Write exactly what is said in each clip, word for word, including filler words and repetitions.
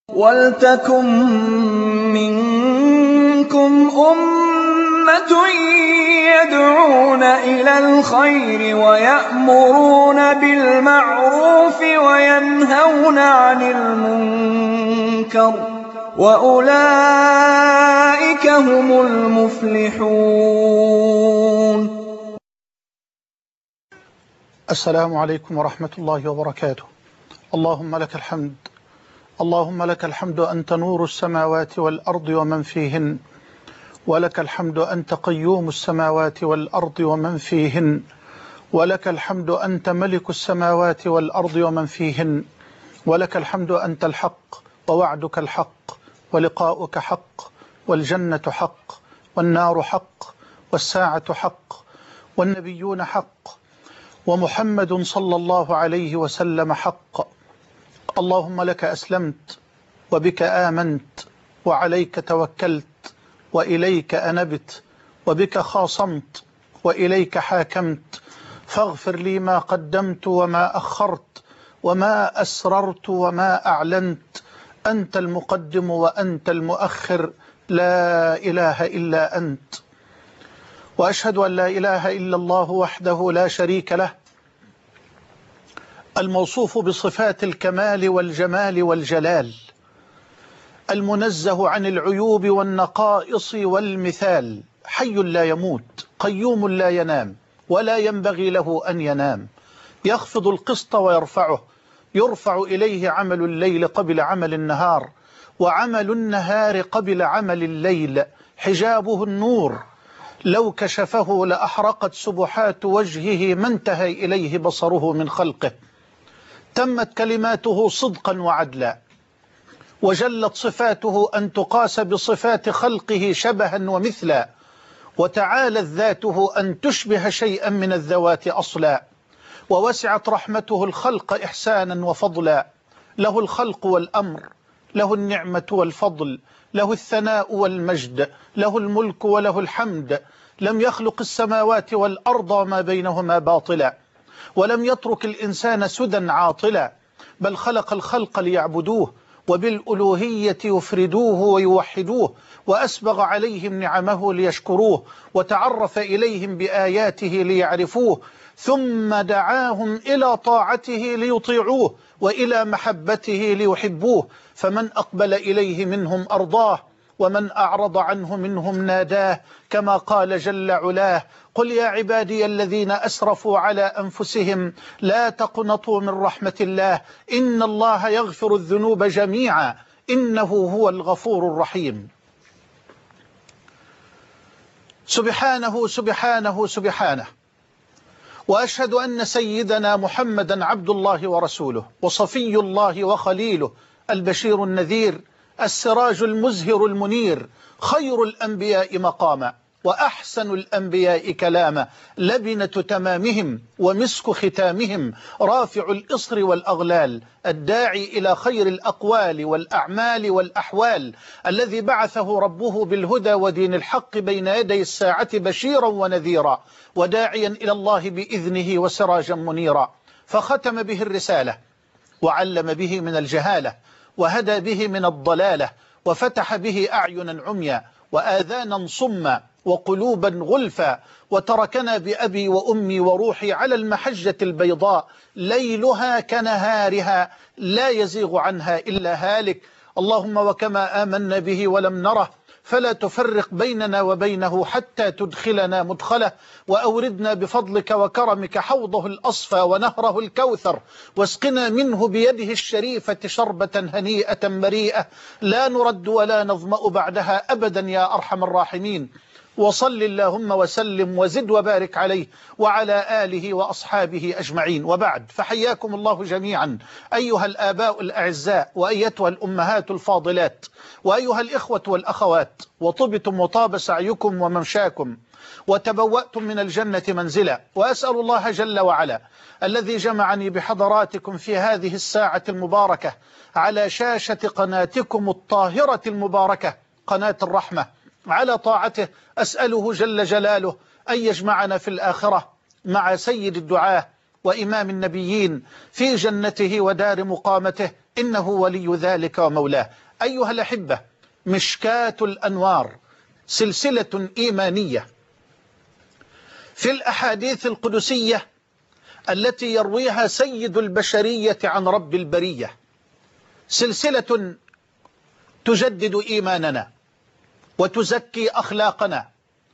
وَلْتَكُن مِّنكُمْ أُمَّةٌ يَدْعُونَ إِلَى الْخَيْرِ وَيَأْمُرُونَ بِالْمَعْرُوفِ وَيَنْهَوْنَ عَنِ الْمُنكَرِ ۚ وَأُولَٰئِكَ هُمُ الْمُفْلِحُونَ. السلام عليكم ورحمة الله وبركاته. اللهم لك الحمد، اللهم لك الحمد أنت نور السماوات والأرض ومن فيهن، ولك الحمد أنت قيوم السماوات والأرض ومن فيهن، ولك الحمد أنت ملك السماوات والأرض ومن فيهن، ولك الحمد أنت الحق ووعدك الحق ولقاؤك حق والجنة حق والنار حق والساعة حق والنبيون حق ومحمد صلى الله عليه وسلم حق. اللهم لك أسلمت وبك آمنت وعليك توكلت وإليك أنبت وبك خاصمت وإليك حاكمت، فاغفر لي ما قدمت وما أخرت وما أسررت وما أعلنت، أنت المقدم وأنت المؤخر، لا إله إلا أنت. وأشهد أن لا إله إلا الله وحده لا شريك له، الموصوف بصفات الكمال والجمال والجلال، المنزه عن العيوب والنقائص والمثال، حي لا يموت قيوم لا ينام ولا ينبغي له أن ينام، يخفض القسط ويرفعه، يرفع إليه عمل الليل قبل عمل النهار وعمل النهار قبل عمل الليل، حجابه النور، لو كشفه لأحرقت سبحات وجهه ما انتهى إليه بصره من خلقه، تمت كلماته صدقا وعدلا، وجلت صفاته أن تقاس بصفات خلقه شبها ومثلا، وتعالت ذاته أن تشبه شيئا من الذوات أصلا، ووسعت رحمته الخلق إحسانا وفضلا، له الخلق والأمر، له النعمة والفضل، له الثناء والمجد، له الملك وله الحمد، لم يخلق السماوات والأرض وما بينهما باطلا، ولم يترك الإنسان سدى عاطلا، بل خلق الخلق ليعبدوه وبالألوهية يفردوه ويوحدوه، وأسبغ عليهم نعمه ليشكروه، وتعرف إليهم بآياته ليعرفوه، ثم دعاهم إلى طاعته ليطيعوه وإلى محبته ليحبوه، فمن أقبل إليه منهم أرضاه ومن أعرض عنه منهم ناداه، كما قال جل علاه: قل يا عبادي الذين أسرفوا على أنفسهم لا تقنطوا من رحمة الله إن الله يغفر الذنوب جميعا إنه هو الغفور الرحيم. سبحانه سبحانه سبحانه، وأشهد أن سيدنا محمدا عبد الله ورسوله وصفي الله وخليله، البشير النذير، السراج المزهر المنير، خير الأنبياء مقاما وأحسن الأنبياء كلاما، لبنة تمامهم ومسك ختامهم، رافع الإصر والأغلال، الداعي إلى خير الأقوال والأعمال والأحوال، الذي بعثه ربه بالهدى ودين الحق بين يدي الساعة بشيرا ونذيرا وداعيا إلى الله بإذنه وسراجا منيرا، فختم به الرسالة وعلم به من الجهالة وهدى به من الضلالة، وفتح به أعينا عميا وآذانا صما وقلوبا غلفا، وتركنا بأبي وأمي وروحي على المحجة البيضاء ليلها كنهارها لا يزيغ عنها إلا هالك. اللهم وكما آمنا به ولم نره فلا تفرق بيننا وبينه حتى تدخلنا مدخله، وأوردنا بفضلك وكرمك حوضه الأصفى ونهره الكوثر، واسقنا منه بيده الشريفة شربة هنيئة مريئة لا نرد ولا نظمأ بعدها أبدا يا أرحم الراحمين. وصل اللهم وسلم وزد وبارك عليه وعلى آله وأصحابه أجمعين، وبعد، فحياكم الله جميعا أيها الآباء الأعزاء وأيتها الأمهات الفاضلات وأيها الإخوة والأخوات، وطبتم وطاب سعيكم وممشاكم وتبوأتم من الجنة منزلا، وأسأل الله جل وعلا الذي جمعني بحضراتكم في هذه الساعة المباركة على شاشة قناتكم الطاهرة المباركة قناة الرحمة على طاعته، أسأله جل جلاله أن يجمعنا في الآخرة مع سيد الدعاة وإمام النبيين في جنته ودار مقامته إنه ولي ذلك ومولاه. أيها الأحبة، مشكاة الأنوار سلسلة إيمانية في الأحاديث القدسية التي يرويها سيد البشرية عن رب البرية، سلسلة تجدد إيماننا وتزكي أخلاقنا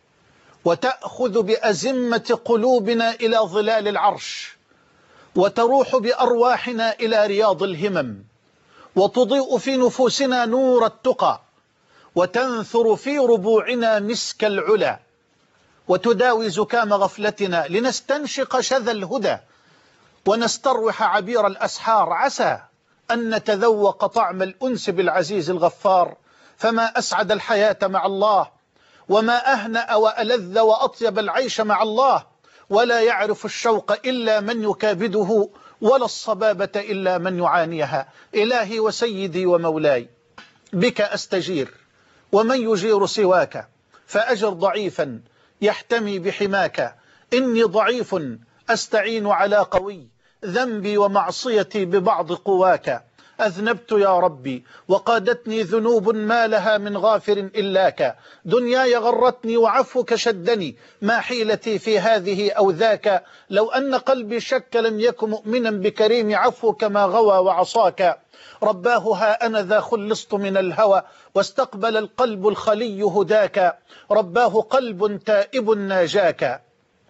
وتأخذ بأزمة قلوبنا إلى ظلال العرش، وتروح بأرواحنا إلى رياض الهمم، وتضيء في نفوسنا نور التقى، وتنثر في ربوعنا مسك العلا، وتداوي زكام غفلتنا لنستنشق شذا الهدى ونستروح عبير الأسحار، عسى أن نتذوق طعم الأنس بالعزيز الغفار. فما أسعد الحياة مع الله، وما أهنأ وألذ وأطيب العيش مع الله، ولا يعرف الشوق إلا من يكابده، ولا الصبابة إلا من يعانيها. إلهي وسيدي ومولاي، بك أستجير، ومن يجير سواك، فأجر ضعيفا يحتمي بحماك. إني ضعيف أستعين على قوي، ذنبي ومعصيتي ببعض قواك. أذنبت يا ربي وقادتني ذنوب ما لها من غافر إلاك. دنياي غرتني وعفوك شدني، ما حيلتي في هذه أو ذاك. لو أن قلبي شك لم يكن مؤمنا بكريم عفوك ما غوى وعصاك. رباه ها أنا ذا خلصت من الهوى، واستقبل القلب الخلي هداك. رباه قلب تائب ناجاك.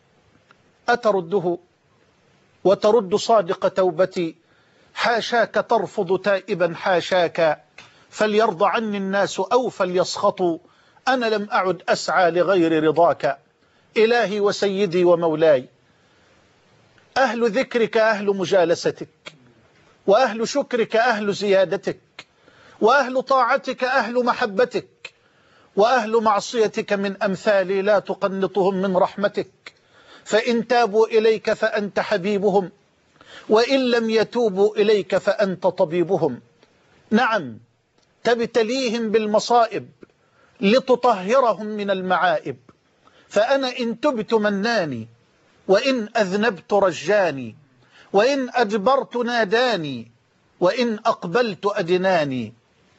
أترده وترد صادق توبتي، حاشاك ترفض تائبا حاشاك. فليرضى عني الناس أو فليسخطوا، أنا لم أعد أسعى لغير رضاك. إلهي وسيدي ومولاي، أهل ذكرك أهل مجالستك، وأهل شكرك أهل زيادتك، وأهل طاعتك أهل محبتك، وأهل معصيتك من أمثالي لا تقنطهم من رحمتك. فإن تابوا إليك فأنت حبيبهم، وإن لم يتوبوا إليك فأنت طبيبهم. نعم، تبتليهم بالمصائب لتطهرهم من المعائب. فأنا إن تبت مناني، وإن أذنبت رجاني، وإن أدبرت ناداني، وإن أقبلت أدناني،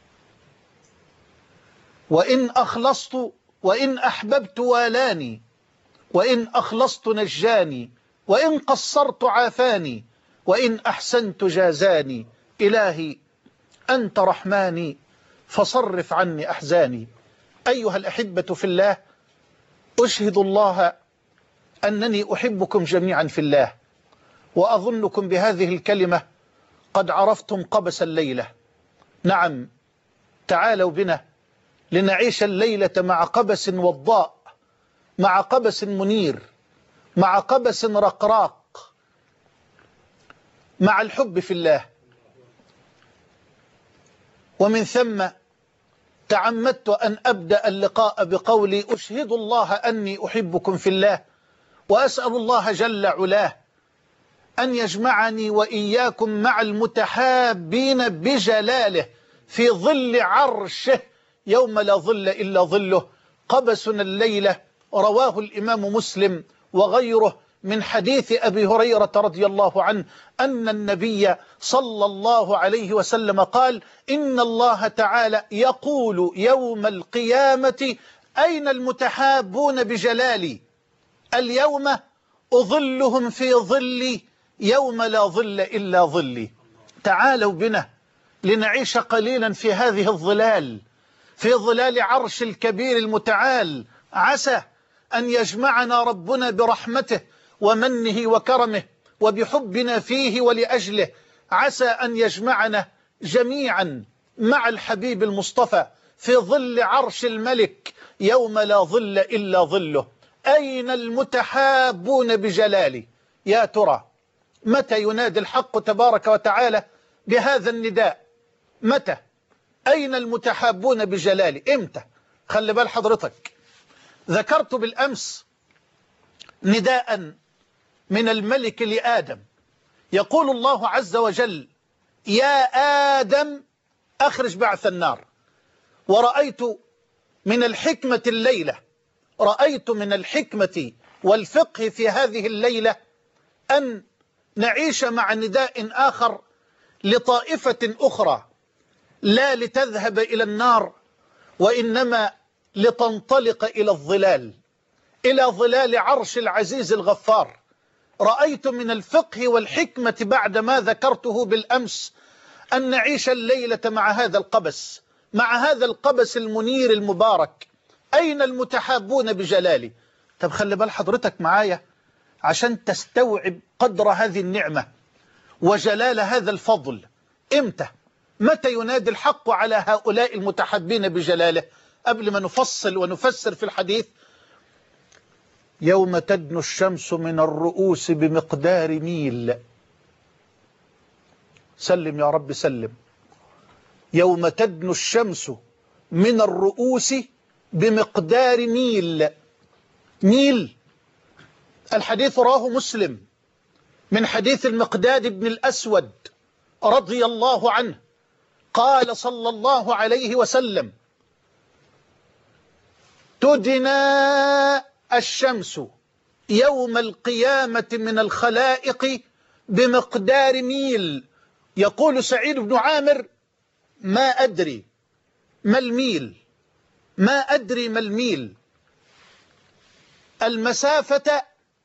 وإن أخلصت وإن أحببت والاني، وإن أخلصت نجاني، وإن قصرت عافاني، وإن أحسنت جازاني. إلهي أنت رحماني فصرف عني أحزاني. أيها الأحبة في الله، أشهد الله أنني أحبكم جميعا في الله، وأظنكم بهذه الكلمة قد عرفتم قبس الليلة. نعم، تعالوا بنا لنعيش الليلة مع قبس وضاء، مع قبس منير، مع قبس رقراق، مع الحب في الله. ومن ثم تعمدت أن أبدأ اللقاء بقولي أشهد الله أني أحبكم في الله، وأسأل الله جل علاه أن يجمعني وإياكم مع المتحابين بجلاله في ظل عرشه يوم لا ظل إلا ظله. قبسنا الليلة رواه الإمام مسلم وغيره من حديث أبي هريرة رضي الله عنه أن النبي صلى الله عليه وسلم قال: إن الله تعالى يقول يوم القيامة: أين المتحابون بجلالي؟ اليوم أظلهم في ظلي يوم لا ظل إلا ظلي. تعالوا بنا لنعيش قليلا في هذه الظلال، في ظلال عرش الكبير المتعال. عسى أن يجمعنا ربنا برحمته ومنه وكرمه وبحبنا فيه ولأجله. عسى أن يجمعنا جميعا مع الحبيب المصطفى في ظل عرش الملك يوم لا ظل إلا ظله. أين المتحابون بجلالي؟ يا ترى متى ينادي الحق تبارك وتعالى بهذا النداء؟ متى؟ أين المتحابون بجلالي؟ إمتى؟ خلي بال حضرتك، ذكرت بالأمس نداء من الملك لآدم، يقول الله عز وجل: يا آدم أخرج بعث النار. ورأيت من الحكمة الليلة، رأيت من الحكمة والفقه في هذه الليلة أن نعيش مع نداء آخر لطائفة أخرى، لا لتذهب إلى النار، وإنما لتنطلق إلى الظلال، إلى ظلال عرش العزيز الغفار. رأيت من الفقه والحكمة بعد ما ذكرته بالأمس أن نعيش الليلة مع هذا القبس، مع هذا القبس المنير المبارك. أين المتحابون بجلالي؟ طب خلي بال حضرتك معايا عشان تستوعب قدر هذه النعمة وجلال هذا الفضل. إمتى؟ متى ينادي الحق على هؤلاء المتحابين بجلاله؟ قبل ما نفصل ونفسر في الحديث: يوم تدنو الشمس من الرؤوس بمقدار ميل. سلم يا رب سلم. يوم تدنو الشمس من الرؤوس بمقدار ميل. ميل، الحديث رواه مسلم من حديث المقداد بن الأسود رضي الله عنه، قال صلى الله عليه وسلم: تدنى الشمس يوم القيامة من الخلائق بمقدار ميل. يقول سعيد بن عامر: ما أدري ما الميل، ما أدري ما الميل، المسافة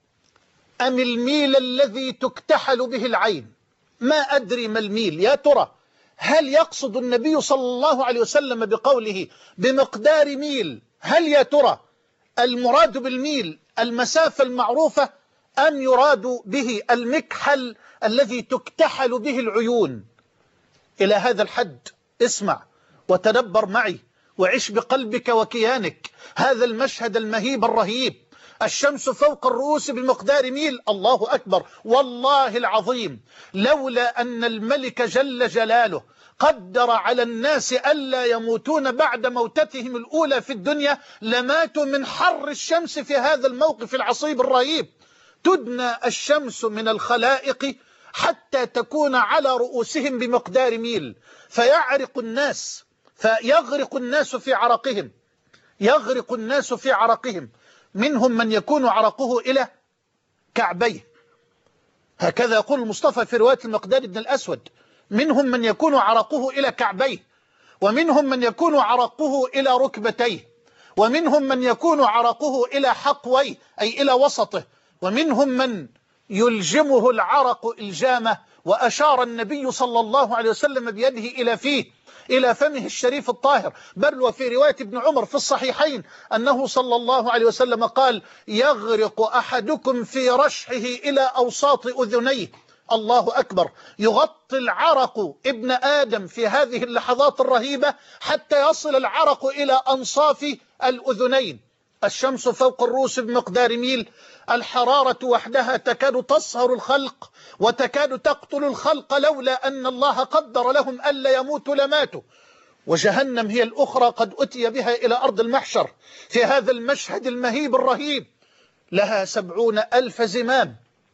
أم الميل الذي تكتحل به العين؟ ما أدري ما الميل. يا ترى هل يقصد النبي صلى الله عليه وسلم بقوله بمقدار ميل، هل يا ترى المراد بالميل المسافة المعروفة، أم يراد به المكحل الذي تكتحل به العيون؟ إلى هذا الحد اسمع وتدبر معي وعش بقلبك وكيانك هذا المشهد المهيب الرهيب. الشمس فوق الرؤوس بمقدار ميل. الله أكبر. والله العظيم لولا أن الملك جل جلاله قدر على الناس ألا يموتون بعد موتتهم الأولى في الدنيا لماتوا من حر الشمس في هذا الموقف العصيب الرهيب. تدنى الشمس من الخلائق حتى تكون على رؤوسهم بمقدار ميل، فيعرق الناس، فيغرق الناس في عرقهم، يغرق الناس في عرقهم. منهم من يكون عرقه إلى كعبيه، هكذا يقول المصطفى في رواية المقداد بن الأسود. منهم من يكون عرقه إلى كعبيه، ومنهم من يكون عرقه إلى ركبتيه، ومنهم من يكون عرقه إلى حقويه أي إلى وسطه، ومنهم من يلجمه العرق إلجامه. وأشار النبي صلى الله عليه وسلم بيده إلى فيه، إلى فمه الشريف الطاهر. بل وفي رواية ابن عمر في الصحيحين أنه صلى الله عليه وسلم قال: يغرق أحدكم في رشحه إلى أوساط أذنيه. الله أكبر. يغطي العرق ابن آدم في هذه اللحظات الرهيبة حتى يصل العرق إلى أنصاف الأذنين. الشمس فوق الرؤوس بمقدار ميل. الحرارة وحدها تكاد تصهر الخلق وتكاد تقتل الخلق، لولا أن الله قدر لهم ألا يموتوا لماتوا. وجهنم هي الأخرى قد أتي بها إلى أرض المحشر في هذا المشهد المهيب الرهيب. لها سبعون ألف زمام،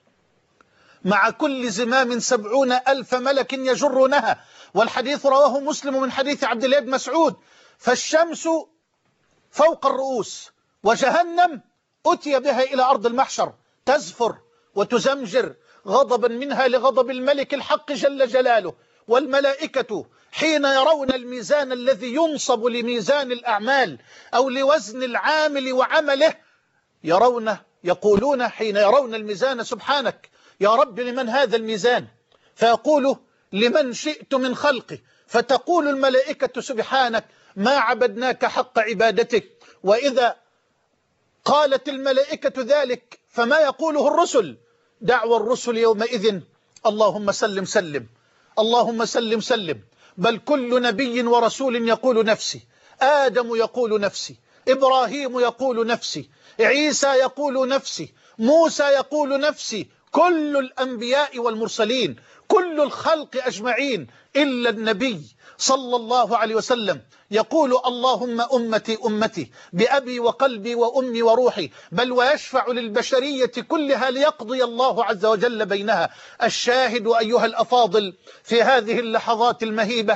مع كل زمام سبعون ألف ملك يجرونها. والحديث رواه مسلم من حديث عبد الله بن مسعود. فالشمس فوق الرؤوس، وجهنم أتي بها إلى أرض المحشر تزفر وتزمجر غضبا منها لغضب الملك الحق جل جلاله. والملائكة حين يرون الميزان الذي ينصب لميزان الأعمال أو لوزن العامل وعمله، يرون يقولون حين يرون الميزان: سبحانك يا رب لمن هذا الميزان؟ فيقول: لمن شئت من خلقه. فتقول الملائكة: سبحانك ما عبدناك حق عبادتك. وإذا قالت الملائكة ذلك فما يقوله الرسل؟ دعوى الرسل يومئذ: اللهم سلم سلم، اللهم سلم سلم. بل كل نبي ورسول يقول نفسي، آدم يقول نفسي، إبراهيم يقول نفسي، عيسى يقول نفسي، موسى يقول نفسي. كل الأنبياء والمرسلين، كل الخلق أجمعين إلا النبي صلى الله عليه وسلم يقول: اللهم أمتي أمتي بأبي وقلبي وأمي وروحي. بل ويشفع للبشرية كلها ليقضي الله عز وجل بينها. الشاهد أيها الأفاضل في هذه اللحظات المهيبة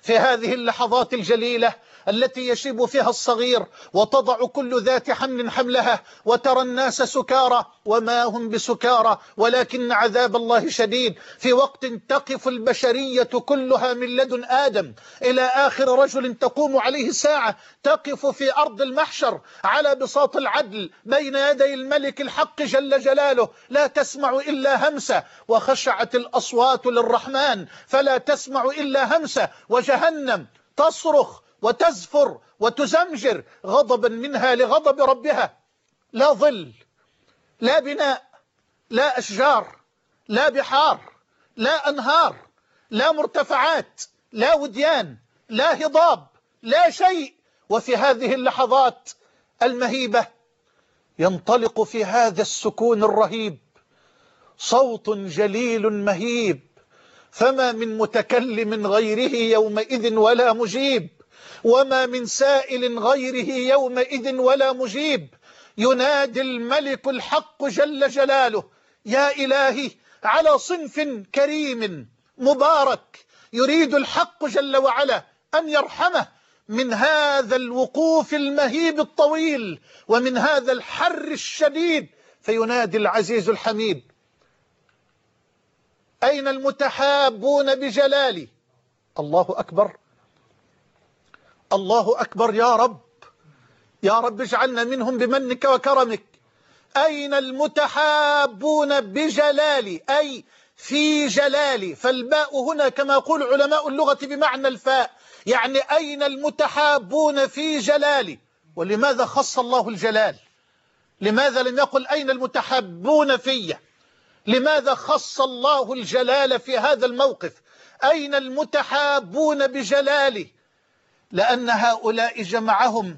في هذه اللحظات الجليلة التي يشيب فيها الصغير وتضع كل ذات حمل حملها وترى الناس سكارى وما هم بسكارى ولكن عذاب الله شديد، في وقت تقف البشرية كلها من لدن آدم إلى آخر رجل تقوم عليه الساعة، تقف في أرض المحشر على بساط العدل بين يدي الملك الحق جل جلاله، لا تسمع إلا همسة، وخشعت الأصوات للرحمن فلا تسمع إلا همسة، وجهنم تصرخ وتزفر وتزمجر غضبا منها لغضب ربها. لا ظل، لا بناء، لا أشجار، لا بحار، لا أنهار، لا مرتفعات، لا وديان، لا هضاب، لا شيء. وفي هذه اللحظات المهيبة ينطلق في هذا السكون الرهيب صوت جليل مهيب، فما من متكلم غيره يومئذ ولا مجيب، وما من سائل غيره يومئذ ولا مجيب. ينادي الملك الحق جل جلاله: يا إلهي، على صنف كريم مبارك يريد الحق جل وعلا أن يرحمه من هذا الوقوف المهيب الطويل ومن هذا الحر الشديد، فينادي العزيز الحميد: أين المتحابون بجلالي؟ الله أكبر، الله أكبر يا رب، يا رب اجعلنا منهم بمنك وكرمك. أين المتحابون بجلالي، أي في جلالي، فالباء هنا كما يقول علماء اللغة بمعنى الفاء، يعني أين المتحابون في جلالي. ولماذا خص الله الجلال؟ لماذا لم يقل أين المتحابون في؟ لماذا خص الله الجلال في هذا الموقف؟ أين المتحابون بجلالي؟ لأن هؤلاء جمعهم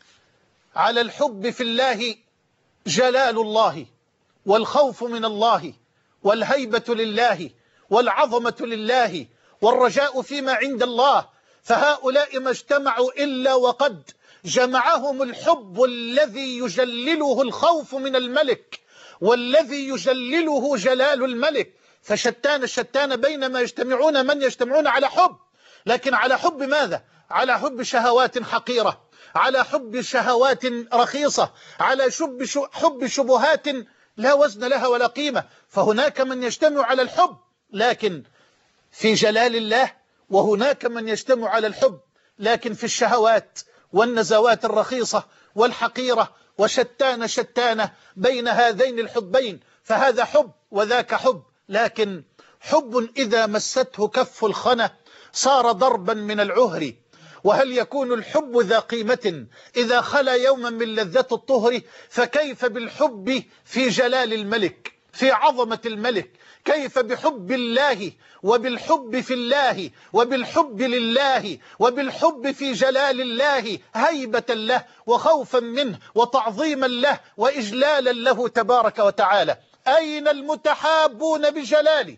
على الحب في الله جلال الله، والخوف من الله، والهيبة لله، والعظمة لله، والرجاء فيما عند الله. فهؤلاء ما اجتمعوا إلا وقد جمعهم الحب الذي يجلله الخوف من الملك، والذي يجلله جلال الملك. فشتان الشتان بينما يجتمعون من يجتمعون على حب، لكن على حب ماذا؟ على حب شهوات حقيرة، على حب شهوات رخيصة، على شب حب شبهات لا وزن لها ولا قيمة. فهناك من يجتمع على الحب لكن في جلال الله، وهناك من يجتمع على الحب لكن في الشهوات والنزوات الرخيصة والحقيرة. وشتان شتان بين هذين الحبين، فهذا حب وذاك حب، لكن حب إذا مسته كف الخنا صار ضربا من العهر. وهل يكون الحب ذا قيمة إذا خلا يوما من لذة الطهر؟ فكيف بالحب في جلال الملك، في عظمة الملك؟ كيف بحب الله وبالحب في الله وبالحب لله وبالحب في جلال الله، هيبة له وخوفا منه وتعظيما له وإجلالا له تبارك وتعالى. أين المتحابون بجلالي؟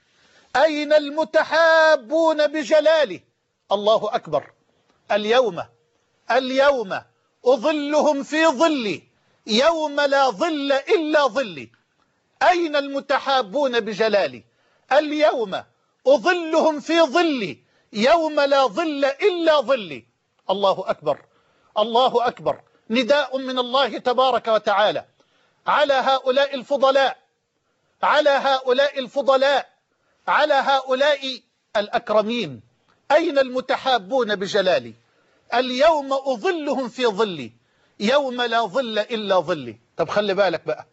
أين المتحابون بجلالي؟ الله أكبر. اليوم اليوم أظلهم في ظلي يوم لا ظل إلا ظلي. أين المتحابون بجلالي؟ اليوم أظلهم في ظلي يوم لا ظل إلا ظلي. الله أكبر، الله أكبر. نداء من الله تبارك وتعالى على هؤلاء الفضلاء، على هؤلاء الفضلاء، على هؤلاء الأكرمين. أين المتحابون بجلالي؟ اليوم أظلهم في ظلي يوم لا ظل إلا ظلي. طب خلي بالك بقى،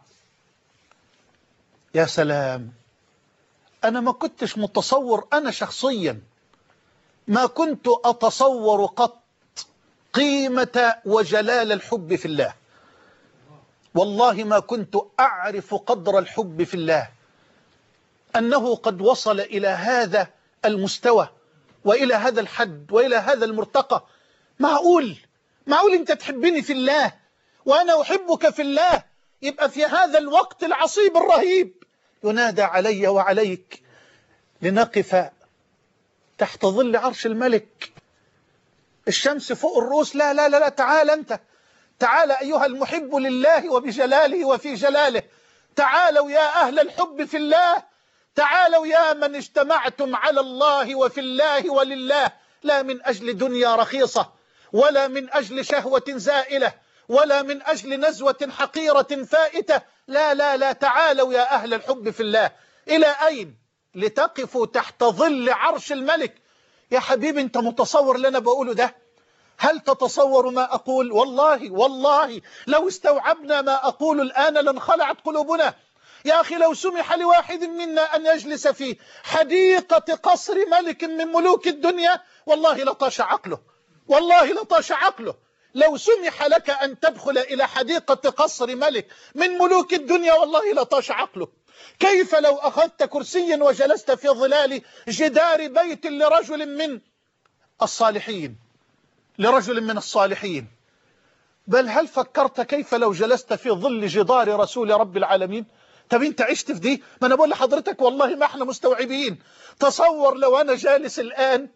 يا سلام، أنا ما كنتش متصور، أنا شخصيا ما كنت أتصور قط قيمة وجلال الحب في الله. والله ما كنت أعرف قدر الحب في الله، أنه قد وصل إلى هذا المستوى وإلى هذا الحد وإلى هذا المرتقى. معقول معقول أنت تحبني في الله وأنا أحبك في الله؟ يبقى في هذا الوقت العصيب الرهيب ينادى علي وعليك لنقف تحت ظل عرش الملك، الشمس فوق الرؤوس. لا لا لا لا، تعال أنت، تعال أيها المحب لله وبجلاله وفي جلاله. تعالوا يا أهل الحب في الله، تعالوا يا من اجتمعتم على الله وفي الله ولله. لا من أجل دنيا رخيصة، ولا من أجل شهوة زائلة، ولا من أجل نزوة حقيرة فائتة. لا لا لا، تعالوا يا أهل الحب في الله. إلى أين؟ لتقفوا تحت ظل عرش الملك. يا حبيبي، أنت متصور اللي أنا بقوله ده؟ هل تتصور ما أقول؟ والله والله لو استوعبنا ما أقول الآن لانخلعت قلوبنا. يا أخي، لو سمح لواحد منا أن يجلس في حديقة قصر ملك من ملوك الدنيا والله لطاش عقله، والله لطاش عقله. لو سمح لك أن تدخل إلى حديقة قصر ملك من ملوك الدنيا والله لطاش عقله. كيف لو أخذت كرسيا وجلست في ظلال جدار بيت لرجل من الصالحين، لرجل من الصالحين؟ بل هل فكرت كيف لو جلست في ظل جدار رسول رب العالمين؟ طب انت عشت في دي؟ ما انا بقول لحضرتك والله ما احنا مستوعبين. تصور لو انا جالس الآن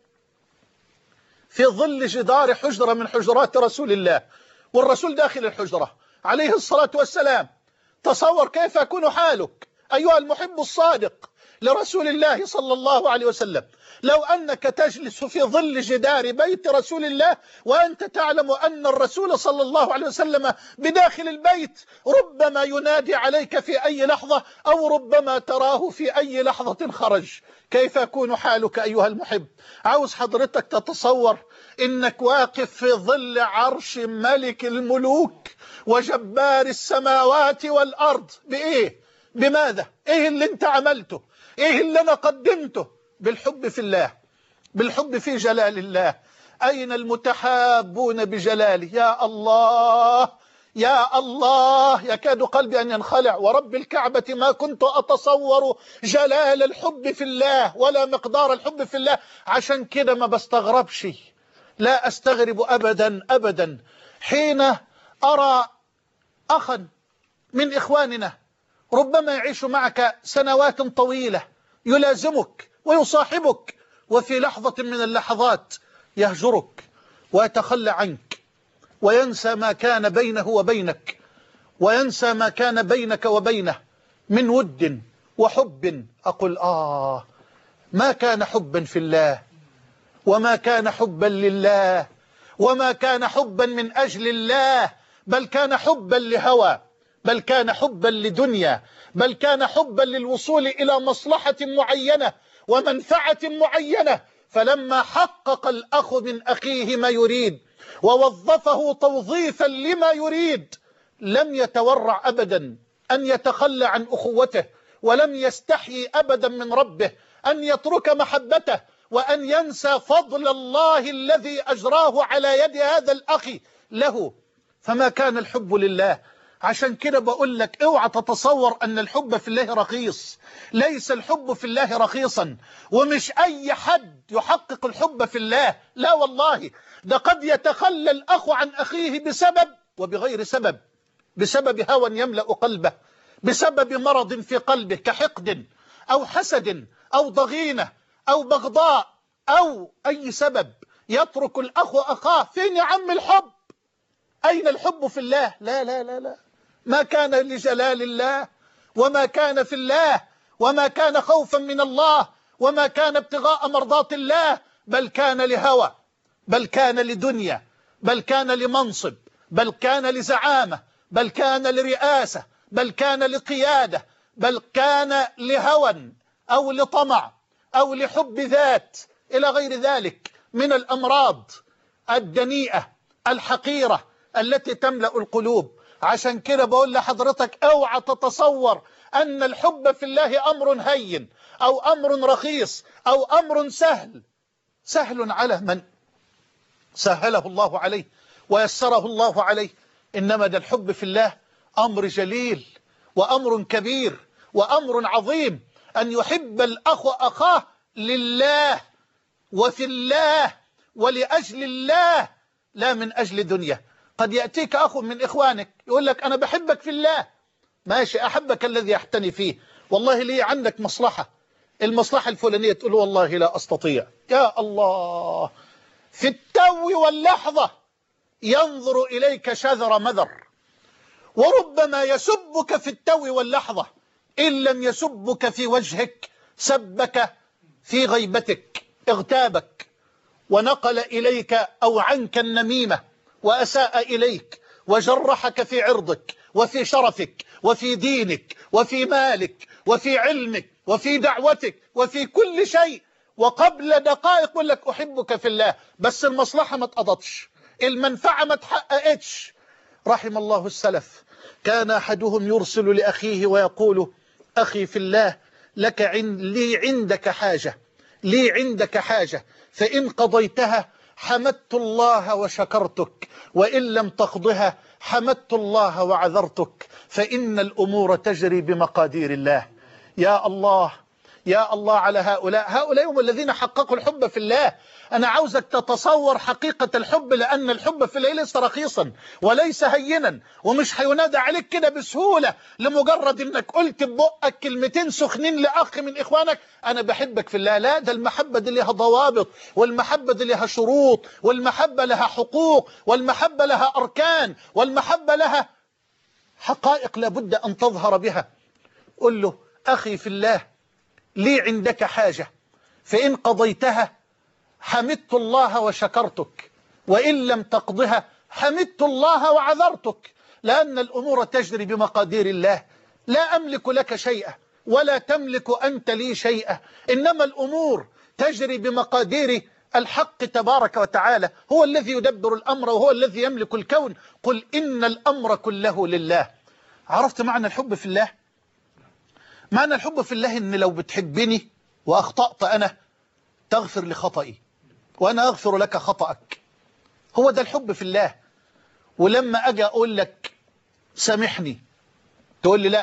في ظل جدار حجرة من حجرات رسول الله، والرسول داخل الحجرة عليه الصلاة والسلام. تصور كيف يكون حالك أيها المحب الصادق لرسول الله صلى الله عليه وسلم لو أنك تجلس في ظل جدار بيت رسول الله وأنت تعلم أن الرسول صلى الله عليه وسلم بداخل البيت، ربما ينادي عليك في أي لحظة، أو ربما تراه في أي لحظة خرج. كيف يكون حالك أيها المحب؟ عاوز حضرتك تتصور إنك واقف في ظل عرش ملك الملوك وجبار السماوات والأرض. بإيه؟ بماذا؟ إيه اللي انت عملته؟ إيه اللي أنا قدمته؟ بالحب في الله، بالحب في جلال الله. أين المتحابون بجلاله؟ يا الله يا الله، يكاد قلبي أن ينخلع. ورب الكعبة ما كنت أتصور جلال الحب في الله ولا مقدار الحب في الله. عشان كده ما بستغربش، لا أستغرب أبدا أبدا حين أرى أخا من إخواننا ربما يعيش معك سنوات طويلة، يلازمك ويصاحبك، وفي لحظة من اللحظات يهجرك ويتخلى عنك وينسى ما كان بينه وبينك، وينسى ما كان بينك وبينه من ود وحب. أقول آه، ما كان حبا في الله، وما كان حبا لله، وما كان حبا من أجل الله، بل كان حبا لهوى، بل كان حبا لدنيا، بل كان حبا للوصول إلى مصلحة معينة ومنفعة معينة. فلما حقق الأخ من أخيه ما يريد ووظفه توظيفا لما يريد، لم يتورع أبدا أن يتخلى عن أخوته، ولم يستحيي أبدا من ربه أن يترك محبته وأن ينسى فضل الله الذي أجراه على يد هذا الأخ له. فما كان الحب لله. عشان كده بقول لك اوعى تتصور أن الحب في الله رخيص. ليس الحب في الله رخيصا، ومش أي حد يحقق الحب في الله. لا والله، ده قد يتخلى الأخ عن أخيه بسبب وبغير سبب، بسبب هوى يملأ قلبه، بسبب مرض في قلبه كحقد أو حسد أو ضغينة أو بغضاء أو أي سبب. يترك الأخ أخاه. فين يا عم الحب؟ أين الحب في الله؟ لا لا لا لا، ما كان لجلال الله، وما كان في الله، وما كان خوفا من الله، وما كان ابتغاء مرضات الله، بل كان لهوى، بل كان لدنيا، بل كان لمنصب، بل كان لزعامة، بل كان لرئاسة، بل كان لقيادة، بل كان لهوى أو لطمع أو لحب ذات إلى غير ذلك من الأمراض الدنيئة الحقيرة التي تملأ القلوب. عشان كده بقول لحضرتك اوعى تتصور أن الحب في الله أمر هين أو أمر رخيص أو أمر سهل. سهل على من سهله الله عليه ويسره الله عليه، إنما ده الحب في الله أمر جليل وأمر كبير وأمر عظيم. أن يحب الأخ أخاه لله وفي الله ولأجل الله، لا من أجل دنيا. قد يأتيك أخ من إخوانك يقول لك أنا بحبك في الله، ماشي، أحبك الذي يحتني فيه، والله لي عندك مصلحة، المصلحة الفلانية، تقول والله لا أستطيع. يا الله، في التو واللحظة ينظر إليك شذر مذر، وربما يسبك في التو واللحظة، إن لم يسبك في وجهك سبك في غيبتك، اغتابك ونقل إليك أو عنك النميمة وأساء إليك وجرحك في عرضك وفي شرفك وفي دينك وفي مالك وفي علمك وفي دعوتك وفي كل شيء، وقبل دقائق يقول لك أحبك في الله، بس المصلحة ما اتقضتش، المنفعة ما تحققتش. رحم الله السلف، كان أحدهم يرسل لأخيه ويقول: أخي في الله، لك عند لي عندك حاجة لي عندك حاجة فإن قضيتها حمدت الله وشكرتك، وإن لم تقضها حمدت الله وعذرتك، فإن الأمور تجري بمقادير الله. يا الله يا الله على هؤلاء هؤلاء هم الذين حققوا الحب في الله. أنا عاوزك تتصور حقيقة الحب، لأن الحب في الله ليس رخيصا وليس هينا، ومش هينادى عليك كده بسهولة لمجرد أنك قلت ببقك كلمتين سخنين لأخ من إخوانك أنا بحبك في الله. لا، ده المحبة دي لها ضوابط، والمحبة دي لها شروط، والمحبة لها حقوق، والمحبة لها أركان، والمحبة لها حقائق لابد أن تظهر بها. قل له: أخي في الله، لي عندك حاجة فإن قضيتها حمدت الله وشكرتك، وإن لم تقضها حمدت الله وعذرتك، لأن الأمور تجري بمقادير الله. لا أملك لك شيئا ولا تملك أنت لي شيئا، إنما الأمور تجري بمقادير الحق تبارك وتعالى. هو الذي يدبر الأمر وهو الذي يملك الكون. قل إن الأمر كله لله. عرفت معنى الحب في الله؟ معنى الحب في الله إن لو بتحبني وأخطأت أنا تغفر لخطئي وأنا أغفر لك خطأك. هو ده الحب في الله. ولما أجي أقول لك سامحني تقول لي لا،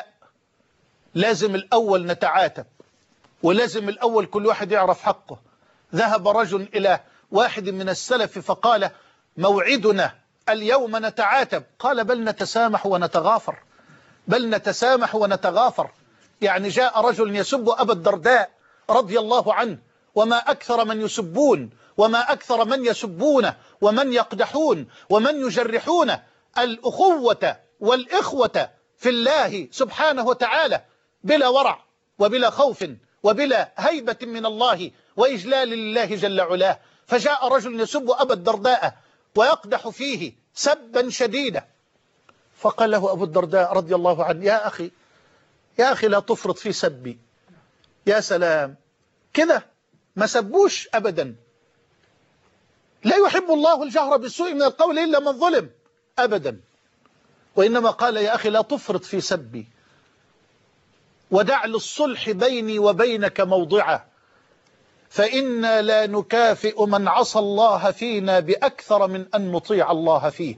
لازم الأول نتعاتب، ولازم الأول كل واحد يعرف حقه. ذهب رجل إلى واحد من السلف فقال: موعدنا اليوم نتعاتب. قال: بل نتسامح ونتغافر، بل نتسامح ونتغافر. يعني جاء رجل يسب أبا الدرداء رضي الله عنه: وما أكثر من يسبون، وما أكثر من يسبون، ومن يقدحون، ومن يجرحون الأخوة والإخوة في الله سبحانه وتعالى بلا ورع وبلا خوف وبلا هيبة من الله وإجلال لله جل علاه. فجاء رجل يسب أبا الدرداء ويقدح فيه سبا شديدا، فقال له أبو الدرداء رضي الله عنه: يا أخي يا أخي لا تفرط في سبي. يا سلام، كده ما سبوش أبدا. لا يحب الله الجهر بالسوء من القول إلا من ظلم أبدا، وإنما قال: يا أخي لا تفرط في سبي، ودع للصلح بيني وبينك موضعا، فإنا لا نكافئ من عصى الله فينا بأكثر من أن نطيع الله فيه.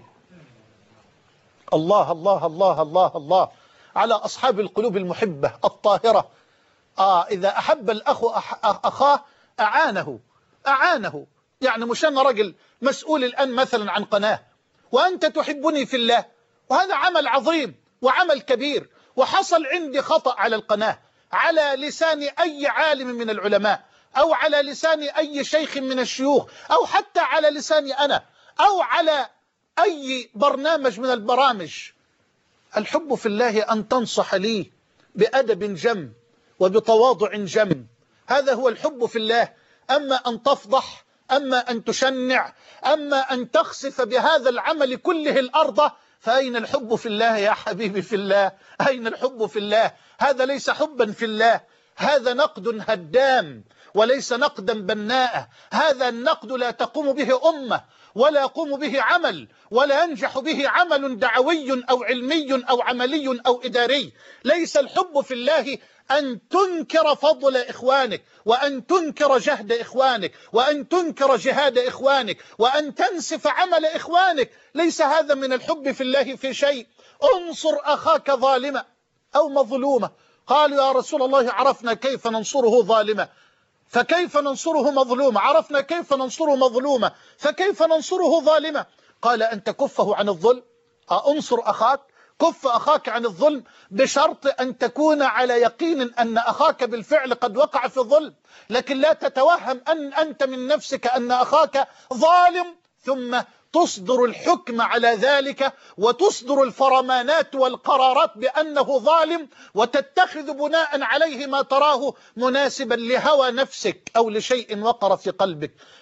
الله الله الله الله الله على أصحاب القلوب المحبة الطاهرة. آه إذا أحب الأخ أخاه أعانه أعانه يعني مش أنا رجل مسؤول الآن مثلا عن قناة وأنت تحبني في الله، وهذا عمل عظيم وعمل كبير، وحصل عندي خطأ على القناة على لسان أي عالم من العلماء، أو على لسان أي شيخ من الشيوخ، أو حتى على لساني أنا، أو على أي برنامج من البرامج. الحب في الله أن تنصح لي بأدب جم وبتواضع جم، هذا هو الحب في الله. أما أن تفضح، أما أن تشنع، أما أن تخسف بهذا العمل كله الأرض، فأين الحب في الله يا حبيبي في الله؟ أين الحب في الله؟ هذا ليس حبا في الله، هذا نقد هدام وليس نقدا بناء. هذا النقد لا تقوم به أمة ولا يقوم به عمل ولا ينجح به عمل دعوي أو علمي أو عملي أو إداري. ليس الحب في الله أن تنكر فضل إخوانك، وأن تنكر جهد إخوانك، وأن تنكر جهاد إخوانك، وأن تنسف عمل إخوانك. ليس هذا من الحب في الله في شيء. انصر أخاك ظالما أو مظلومة. قالوا يا رسول الله عرفنا كيف ننصره ظالما، فكيف ننصره مظلوما؟ عرفنا كيف ننصره مظلوما، فكيف ننصره ظالما؟ قال أن تكفه عن الظلم. أنصر أخاك، كف أخاك عن الظلم، بشرط أن تكون على يقين أن أخاك بالفعل قد وقع في الظلم، لكن لا تتوهم أن أنت من نفسك أن أخاك ظالم ثم تصدر الحكم على ذلك وتصدر الفرمانات والقرارات بأنه ظالم، وتتخذ بناء عليه ما تراه مناسبا لهوى نفسك أو لشيء وقر في قلبك.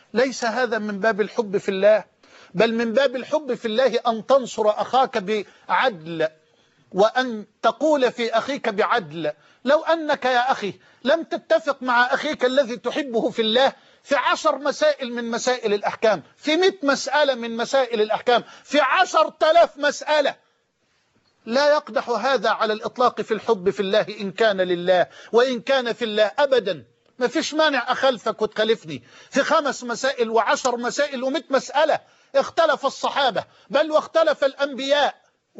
ليس هذا من باب الحب في الله، بل من باب الحب في الله أن تنصر أخاك بعدل، وأن تقول في أخيك بعدل. لو أنك يا أخي لم تتفق مع أخيك الذي تحبه في الله في عشر مسائل من مسائل الأحكام، في مئة مسألة من مسائل الأحكام، في عشر تلاف مسألة، لا يقدح هذا على الإطلاق في الحب في الله إن كان لله، وإن كان في الله أبدا ما فيش مانع أخلفك وتخالفني في خمس مسائل وعشر مسائل ومئة مسألة. اختلف الصحابة بل واختلف الأنبياء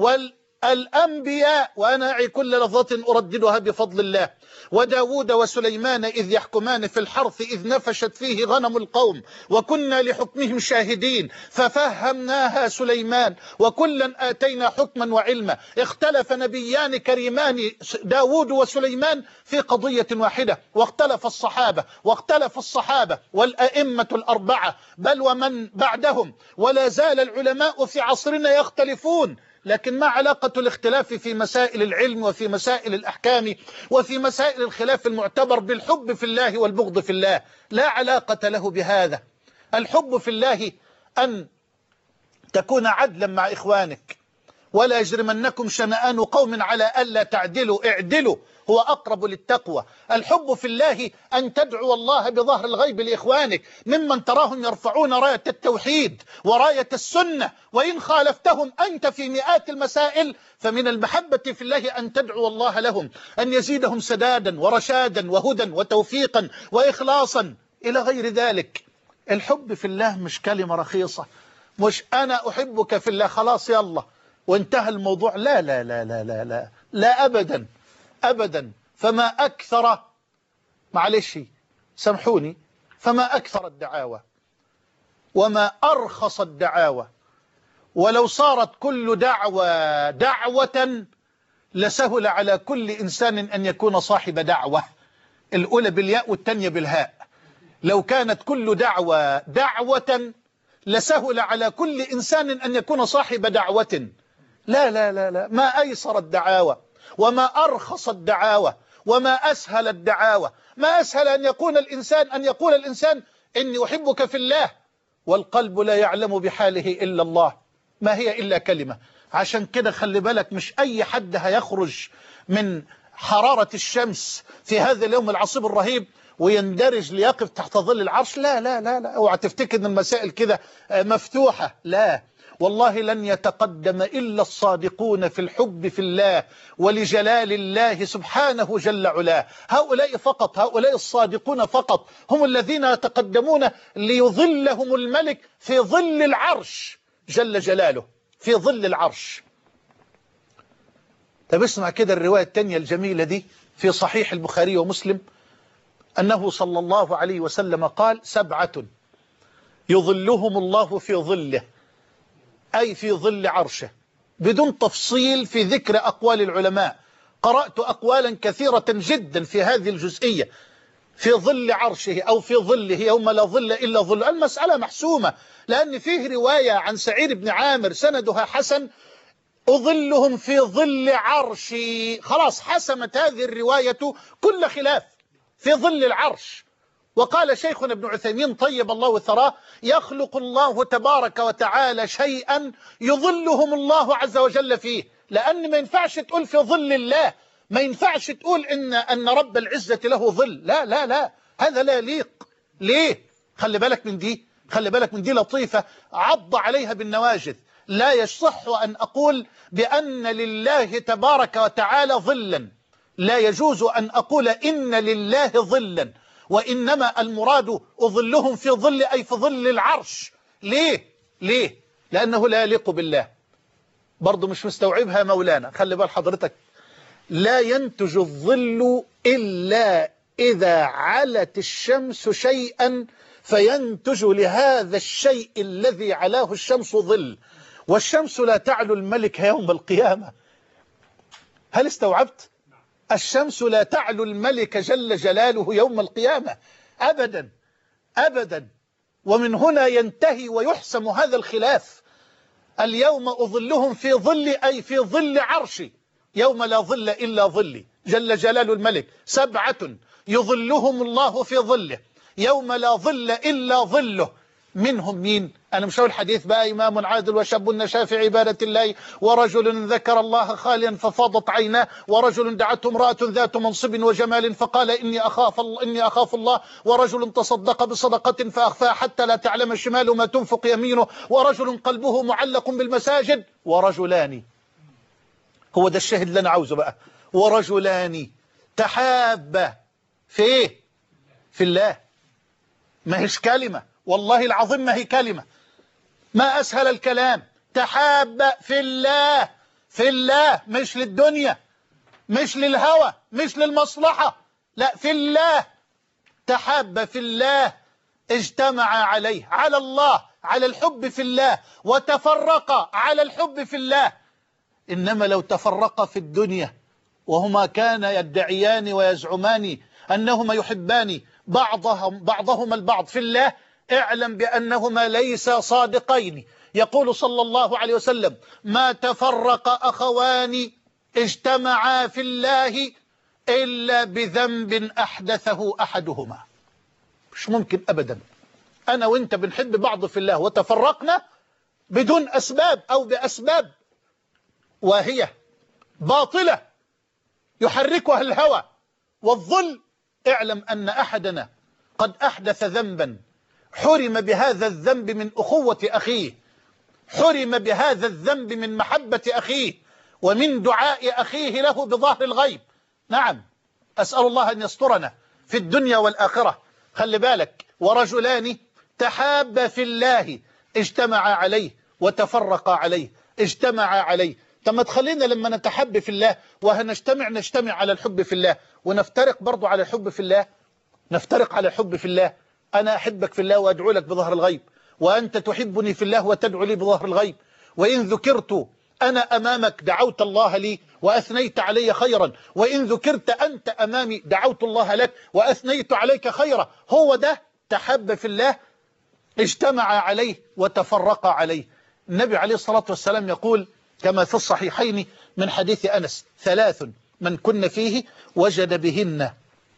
والأنبياء وأنا أعي كل لفظة أرددها بفضل الله. وداود وسليمان إذ يحكمان في الحرث إذ نفشت فيه غنم القوم وكنا لحكمهم شاهدين ففهمناها سليمان وكلا آتينا حكما وعلما. اختلف نبيان كريمان داود وسليمان في قضية واحدة، واختلف الصحابة واختلف الصحابة والأئمة الأربعة بل ومن بعدهم، ولا زال العلماء في عصرنا يختلفون. لكن ما علاقة الاختلاف في مسائل العلم وفي مسائل الأحكام وفي مسائل الخلاف المعتبر بالحب في الله والبغض في الله؟ لا علاقة له بهذا. الحب في الله أن تكون عدلا مع إخوانك، ولا يجرمنكم شنآن قوم على ألا تعدلوا اعدلوا هو أقرب للتقوى. الحب في الله أن تدعو الله بظهر الغيب لإخوانك ممن تراهم يرفعون راية التوحيد وراية السنة، وإن خالفتهم أنت في مئات المسائل فمن المحبة في الله أن تدعو الله لهم أن يزيدهم سدادا ورشادا وهدى وتوفيقا وإخلاصا إلى غير ذلك. الحب في الله مش كلمة رخيصة، مش أنا أحبك في الله خلاص يلا وانتهى الموضوع. لا لا لا لا لا لا, لا أبدا أبدا. فما أكثر، معلش سامحوني، فما أكثر الدعاوى وما أرخص الدعاوى. ولو صارت كل دعوة دعوة لسهل على كل إنسان أن يكون صاحب دعوة، الأولى بالياء والثانية بالهاء. لو كانت كل دعوة دعوة لسهل على كل إنسان أن يكون صاحب دعوة. لا لا لا لا، ما أيسر الدعاوى وما أرخص الدعاوى وما أسهل الدعاوى. ما أسهل أن يكون الإنسان أن يقول الإنسان إني أحبك في الله والقلب لا يعلم بحاله إلا الله، ما هي إلا كلمة. عشان كده خلي بالك، مش أي حد هيخرج من حرارة الشمس في هذا اليوم العصيب الرهيب ويندرج ليقف تحت ظل العرش. لا لا لا لا، اوعى تفتكر ان المسائل كده مفتوحة. لا والله، لن يتقدم إلا الصادقون في الحب في الله ولجلال الله سبحانه جل علاه. هؤلاء فقط، هؤلاء الصادقون فقط هم الذين يتقدمون ليظلهم الملك في ظل العرش جل جلاله، في ظل العرش. طب اسمع كده الرواية الثانية الجميلة دي في صحيح البخاري ومسلم، أنه صلى الله عليه وسلم قال: سبعة يظلهم الله في ظله، أي في ظل عرشه، بدون تفصيل في ذكر أقوال العلماء. قرأت أقوالا كثيرة جدا في هذه الجزئية، في ظل عرشه أو في ظله يوم لا ظل إلا ظل. المسألة محسومة، لأن فيه رواية عن سعيد بن عامر سندها حسن: أظلهم في ظل عرشي. خلاص حسمت هذه الرواية كل خلاف، في ظل العرش. وقال شيخنا ابن عثيمين طيب الله ثراه: يخلق الله تبارك وتعالى شيئا يظلهم الله عز وجل فيه. لأن ما ينفعش تقول في ظل الله، ما ينفعش تقول إن, أن رب العزة له ظل. لا لا لا، هذا لا يليق. ليه؟ خلي بالك من دي، خلي بالك من دي لطيفة عض عليها بالنواجذ. لا يصح أن أقول بأن لله تبارك وتعالى ظلا، لا يجوز أن أقول إن لله ظلا، وإنما المراد أظلهم في ظل، أي في ظل العرش. ليه؟ ليه؟ لأنه لا يليق بالله. برضو مش مستوعبها مولانا، خلي بال حضرتك. لا ينتج الظل إلا إذا علت الشمس شيئا فينتج لهذا الشيء الذي علاه الشمس ظل، والشمس لا تعلو الملك يوم القيامة. هل استوعبت؟ الشمس لا تعلو الملك جل جلاله يوم القيامة أبدا أبدا. ومن هنا ينتهي ويحسم هذا الخلاف. اليوم أظلهم في ظل، أي في ظل عرشي يوم لا ظل إلا ظلي جل جلال الملك. سبعة يظلهم الله في ظله يوم لا ظل إلا ظله منهم مين؟ أنا مش هقول حديث بقى إمام عادل وشاب نشا في عبادة الله ورجل ذكر الله خاليا ففاضت عيناه ورجل دعته امرأة ذات منصب وجمال فقال إني أخاف الله, إني أخاف الله ورجل تصدق بصدقة فأخفاها حتى لا تعلم شماله ما تنفق يمينه ورجل قلبه معلق بالمساجد ورجلان. هو ده الشاهد اللي أنا عاوزه بقى. ورجلان تحابا في إيه؟ في الله. ما هيش كلمة، والله العظيم ما هي كلمة، ما أسهل الكلام. تحابا في الله، في الله، مش للدنيا، مش للهوى، مش للمصلحة، لا في الله. تحابا في الله، اجتمع عليه، على الله، على الحب في الله، وتفرقا على الحب في الله. إنما لو تفرقا في الدنيا وهما كان يدعيان ويزعمان أنهما يحبان بعضهم بعضهما البعض في الله، اعلم بأنهما ليس صادقين. يقول صلى الله عليه وسلم: ما تفرق أخوان اجتمعا في الله إلا بذنب أحدثه أحدهما. مش ممكن أبدا أنا وإنت بنحب بعض في الله وتفرقنا بدون أسباب أو بأسباب وهي باطلة يحركها الهوى والظل. اعلم أن أحدنا قد أحدث ذنبا حرم بهذا الذنب من أخوة أخيه، حرم بهذا الذنب من محبة أخيه ومن دعاء أخيه له بظهر الغيب. نعم، أسأل الله أن يسترنا في الدنيا والآخرة. خلي بالك، ورجلان تحابا في الله اجتمعا عليه وتفرقا عليه. اجتمعا عليه، طب تخلينا لما نتحب في الله وهنجتمع نجتمع على الحب في الله ونفترق برضو على الحب في الله، نفترق على الحب في الله. أنا أحبك في الله وأدعو لك بظهر الغيب، وأنت تحبني في الله وتدعو لي بظهر الغيب. وإن ذكرت أنا أمامك دعوت الله لي وأثنيت علي خيرا، وإن ذكرت أنت أمامي دعوت الله لك وأثنيت عليك خيرا. هو ده تحب في الله، اجتمع عليه وتفرق عليه. النبي عليه الصلاة والسلام يقول كما في الصحيحين من حديث أنس: ثلاث من كن فيه وجد بهن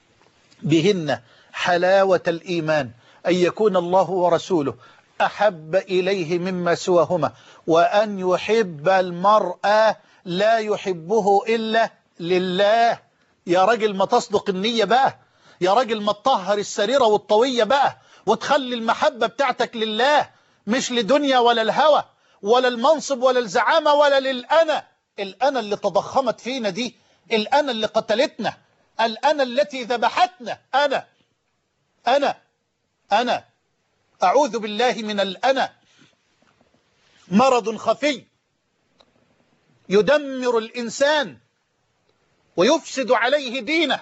بهن حلاوة الإيمان، أن يكون الله ورسوله أحب إليه مما سواهما، وأن يحب المرأة لا يحبه إلا لله. يا راجل ما تصدق النية بقى، يا راجل ما تطهر السريرة والطوية بقى، وتخلي المحبة بتاعتك لله، مش لدنيا ولا الهوى ولا المنصب ولا الزعامة ولا للأنا. الأنا اللي تضخمت فينا دي، الأنا اللي قتلتنا، الأنا التي ذبحتنا. أنا أنا أنا أعوذ بالله من الأنا. مرض خفي يدمر الإنسان ويفسد عليه دينه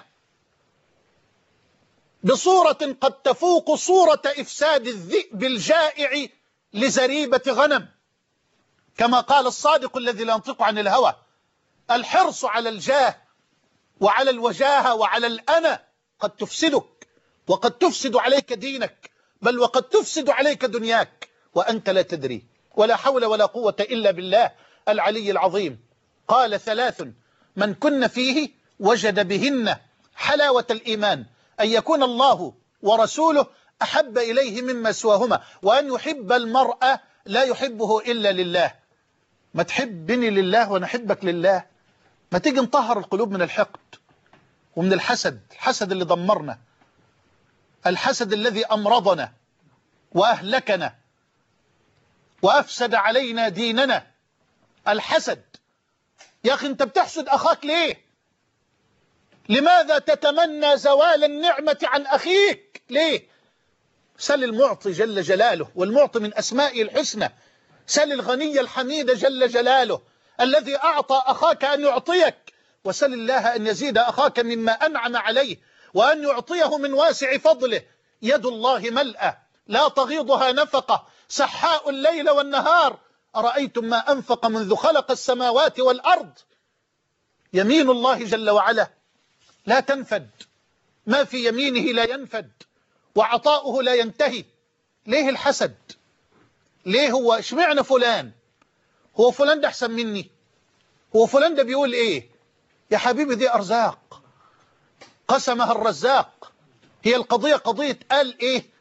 بصورة قد تفوق صورة إفساد الذئب الجائع لزريبة غنم، كما قال الصادق الذي لا ينطق عن الهوى: الحرص على الجاه وعلى الوجاهة وعلى الأنا قد تفسدك، وقد تفسد عليك دينك، بل وقد تفسد عليك دنياك وأنت لا تدري. ولا حول ولا قوة إلا بالله العلي العظيم. قال: ثلاث من كن فيه وجد بهن حلاوة الإيمان، أن يكون الله ورسوله أحب إليه مما سواهما، وأن يحب المرأة لا يحبه إلا لله. ما تحبني لله وأنا أحبك لله. ما تيجي نطهر القلوب من الحقد ومن الحسد، الحسد اللي دمرنا، الحسد الذي أمرضنا وأهلكنا وأفسد علينا ديننا. الحسد. يا أخي أنت بتحسد أخاك ليه؟ لماذا تتمنى زوال النعمة عن أخيك؟ ليه؟ سل المعطي جل جلاله، والمعطي من أسمائه الحسنى. سل الغني الحميد جل جلاله الذي أعطى أخاك أن يعطيك، وسل الله أن يزيد أخاك مما أنعم عليه وأن يعطيه من واسع فضله. يد الله ملأى لا تغيضها نفقة، سحاء الليل والنهار. أرأيتم ما أنفق منذ خلق السماوات والأرض. يمين الله جل وعلا لا تنفد، ما في يمينه لا ينفد، وعطاؤه لا ينتهي. ليه الحسد؟ ليه؟ هو اشمعنى فلان؟ هو فلان ده احسن مني؟ هو فلان ده بيقول ايه؟ يا حبيبي دي أرزاق قسمها الرزاق. هي القضية قضية قال ايه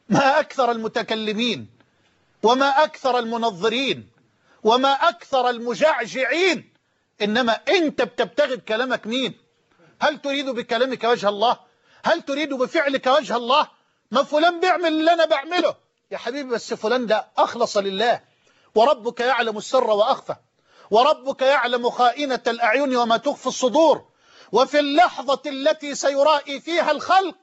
ما أكثر المتكلمين وما أكثر المنظرين وما أكثر المجعجعين، إنما أنت بتبتغي بكلامك مين؟ هل تريد بكلامك وجه الله؟ هل تريد بفعلك وجه الله؟ ما فلان بيعمل اللي أنا بعمله يا حبيبي، بس فلان ده أخلص لله، وربك يعلم السر وأخفى، وربك يعلم خائنة الأعين وما تخفي الصدور. وفي اللحظة التي سيرائي فيها الخلق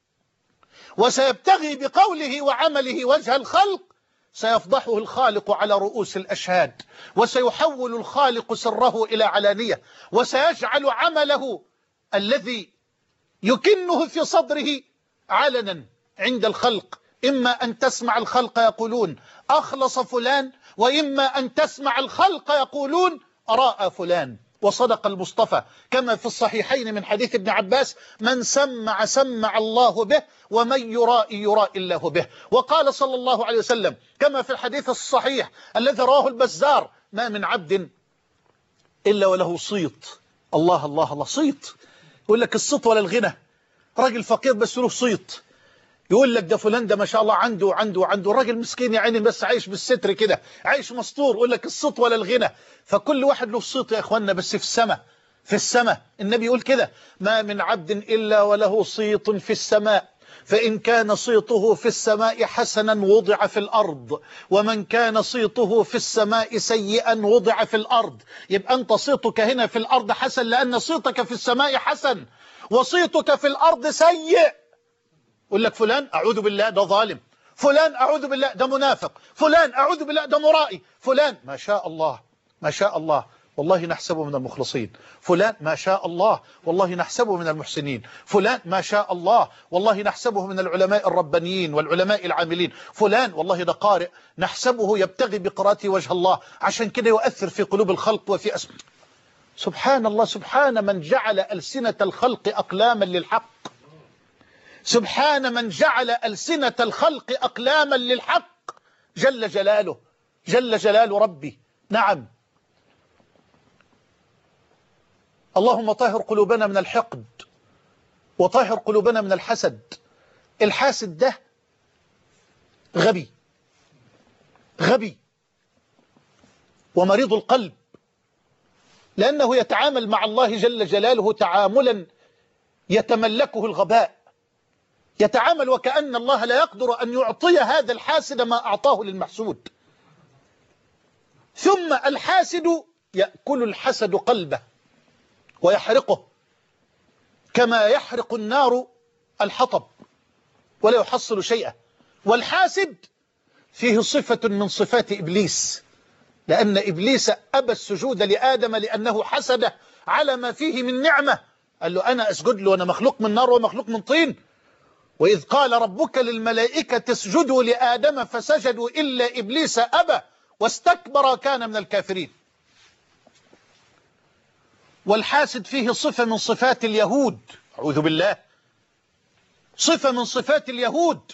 وسيبتغي بقوله وعمله وجه الخلق سيفضحه الخالق على رؤوس الأشهاد، وسيحول الخالق سره إلى علانية، وسيجعل عمله الذي يكنه في صدره علنا عند الخلق. إما أن تسمع الخلق يقولون أخلص فلان، وإما أن تسمع الخلق يقولون أراء فلان. وصدق المصطفى كما في الصحيحين من حديث ابن عباس: من سمع سمع الله به، ومن يرائي يرائي الله به. وقال صلى الله عليه وسلم كما في الحديث الصحيح الذي رواه البزار: ما من عبد إلا وله صيت. الله الله الله، صيت. يقول لك الصيت ولا الغنى، راجل فقير بس له صيت. يقول لك ده فلان ده ما شاء الله عنده عنده عنده راجل مسكين يا عيني بس عايش بالستر كده، عايش مستور. يقول لك الصيت ولا الغنى، فكل واحد له صيت يا اخوانا، بس في السماء. في السماء النبي يقول كده: ما من عبد إلا وله صيت في السماء، فإن كان صيته في السماء حسنا وضع في الأرض، ومن كان صيته في السماء سيئا وضع في الأرض. يبقى أنت صيتك هنا في الأرض حسن لأن صيتك في السماء حسن، وصيتك في الأرض سيء. يقول لك فلان أعوذ بالله ده ظالم، فلان أعوذ بالله ده منافق، فلان أعوذ بالله ده مرائي، فلان ما شاء الله ما شاء الله والله نحسبه من المخلصين، فلان ما شاء الله والله نحسبه من المحسنين، فلان ما شاء الله والله نحسبه من العلماء الربانيين والعلماء العاملين، فلان والله ده قارئ نحسبه يبتغي بقراءته وجه الله، عشان كده يؤثر في قلوب الخلق وفي أسماء. سبحان الله، سبحان من جعل ألسنة الخلق أقلاما للحق، سبحان من جعل ألسنة الخلق أقلاما للحق، جل جلاله جل جلال ربي. نعم، اللهم طهر قلوبنا من الحقد، وطهر قلوبنا من الحسد. الحاسد ده غبي غبي ومريض القلب، لأنه يتعامل مع الله جل جلاله تعاملا يتملكه الغباء، يتعامل وكأن الله لا يقدر أن يعطي هذا الحاسد ما أعطاه للمحسود. ثم الحاسد يأكل الحسد قلبه ويحرقه كما يحرق النار الحطب ولا يحصل شيئا. والحاسد فيه صفة من صفات إبليس، لأن إبليس أبى السجود لآدم لأنه حسده على ما فيه من نعمة. قال له أنا أسجد له وأنا مخلوق من نار ومخلوق من طين. وإذ قال ربك للملائكة اسجدوا لآدم فسجدوا إلا إبليس أبى واستكبر كان من الكافرين. والحاسد فيه صفة من صفات اليهود، أعوذ بالله، صفة من صفات اليهود.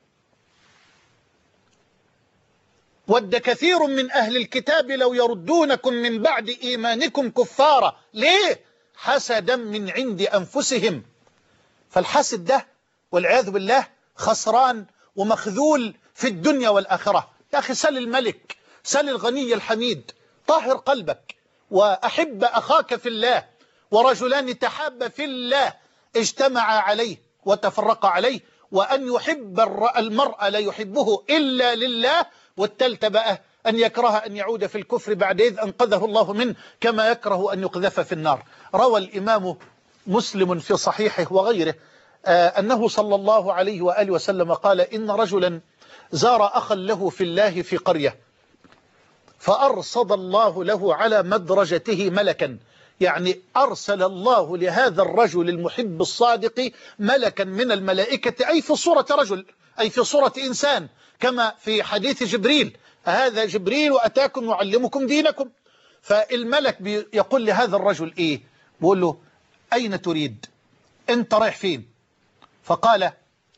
ود كثير من أهل الكتاب لو يردونكم من بعد إيمانكم كفارا، ليه؟ حسدا من عند أنفسهم. فالحاسد ده والعياذ بالله خسران ومخذول في الدنيا والآخرة. يا أخي سل الملك، سل الغني الحميد، طهر قلبك وأحب أخاك في الله. ورجلان تحابا في الله اجتمعا عليه وتفرقا عليه، وأن يحب المرء لا يحبه إلا لله. والتالت بقى أن يكره أن يعود في الكفر بعد إذ أنقذه الله منه، كما يكره أن يقذف في النار. روى الإمام مسلم في صحيحه وغيره أنه صلى الله عليه وآله وسلم قال: إن رجلا زار أخا له في الله في قرية، فأرصد الله له على مدرجته ملكا، يعني أرسل الله لهذا الرجل المحب الصادق ملكا من الملائكة، أي في صورة رجل، أي في صورة إنسان، كما في حديث جبريل: هذا جبريل وأتاكم يعلمكم دينكم. فالملك يقول لهذا الرجل إيه؟ بيقول له: أين تريد؟ أنت رايح فين؟ فقال: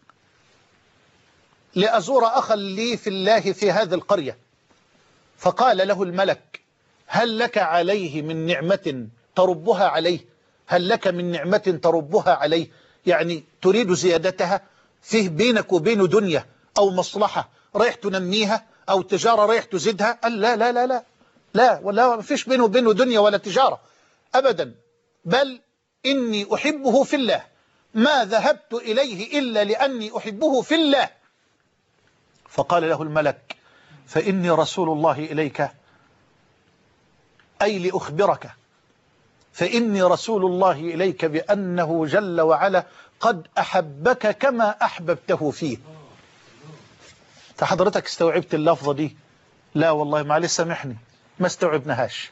لأزور أخا لي في الله في هذه القرية. فقال له الملك: هل لك عليه من نعمة تربها عليه؟ هل لك من نعمة تربها عليه؟ يعني تريد زيادتها؟ فيه بينك وبينه دنيا أو مصلحة رايح تنميها أو تجارة رايح تزيدها؟ قال لا لا لا لا لا، ولا ما فيش بينه وبينه دنيا ولا تجارة أبدا، بل إني أحبه في الله، ما ذهبت إليه إلا لأني أحبه في الله. فقال له الملك فإني رسول الله إليك، أي لأخبرك، فإني رسول الله إليك بأنه جل وعلا قد أحبك كما أحببته فيه. فحضرتك استوعبت اللفظة دي؟ لا والله معلش سامحني ما استوعبناهاش.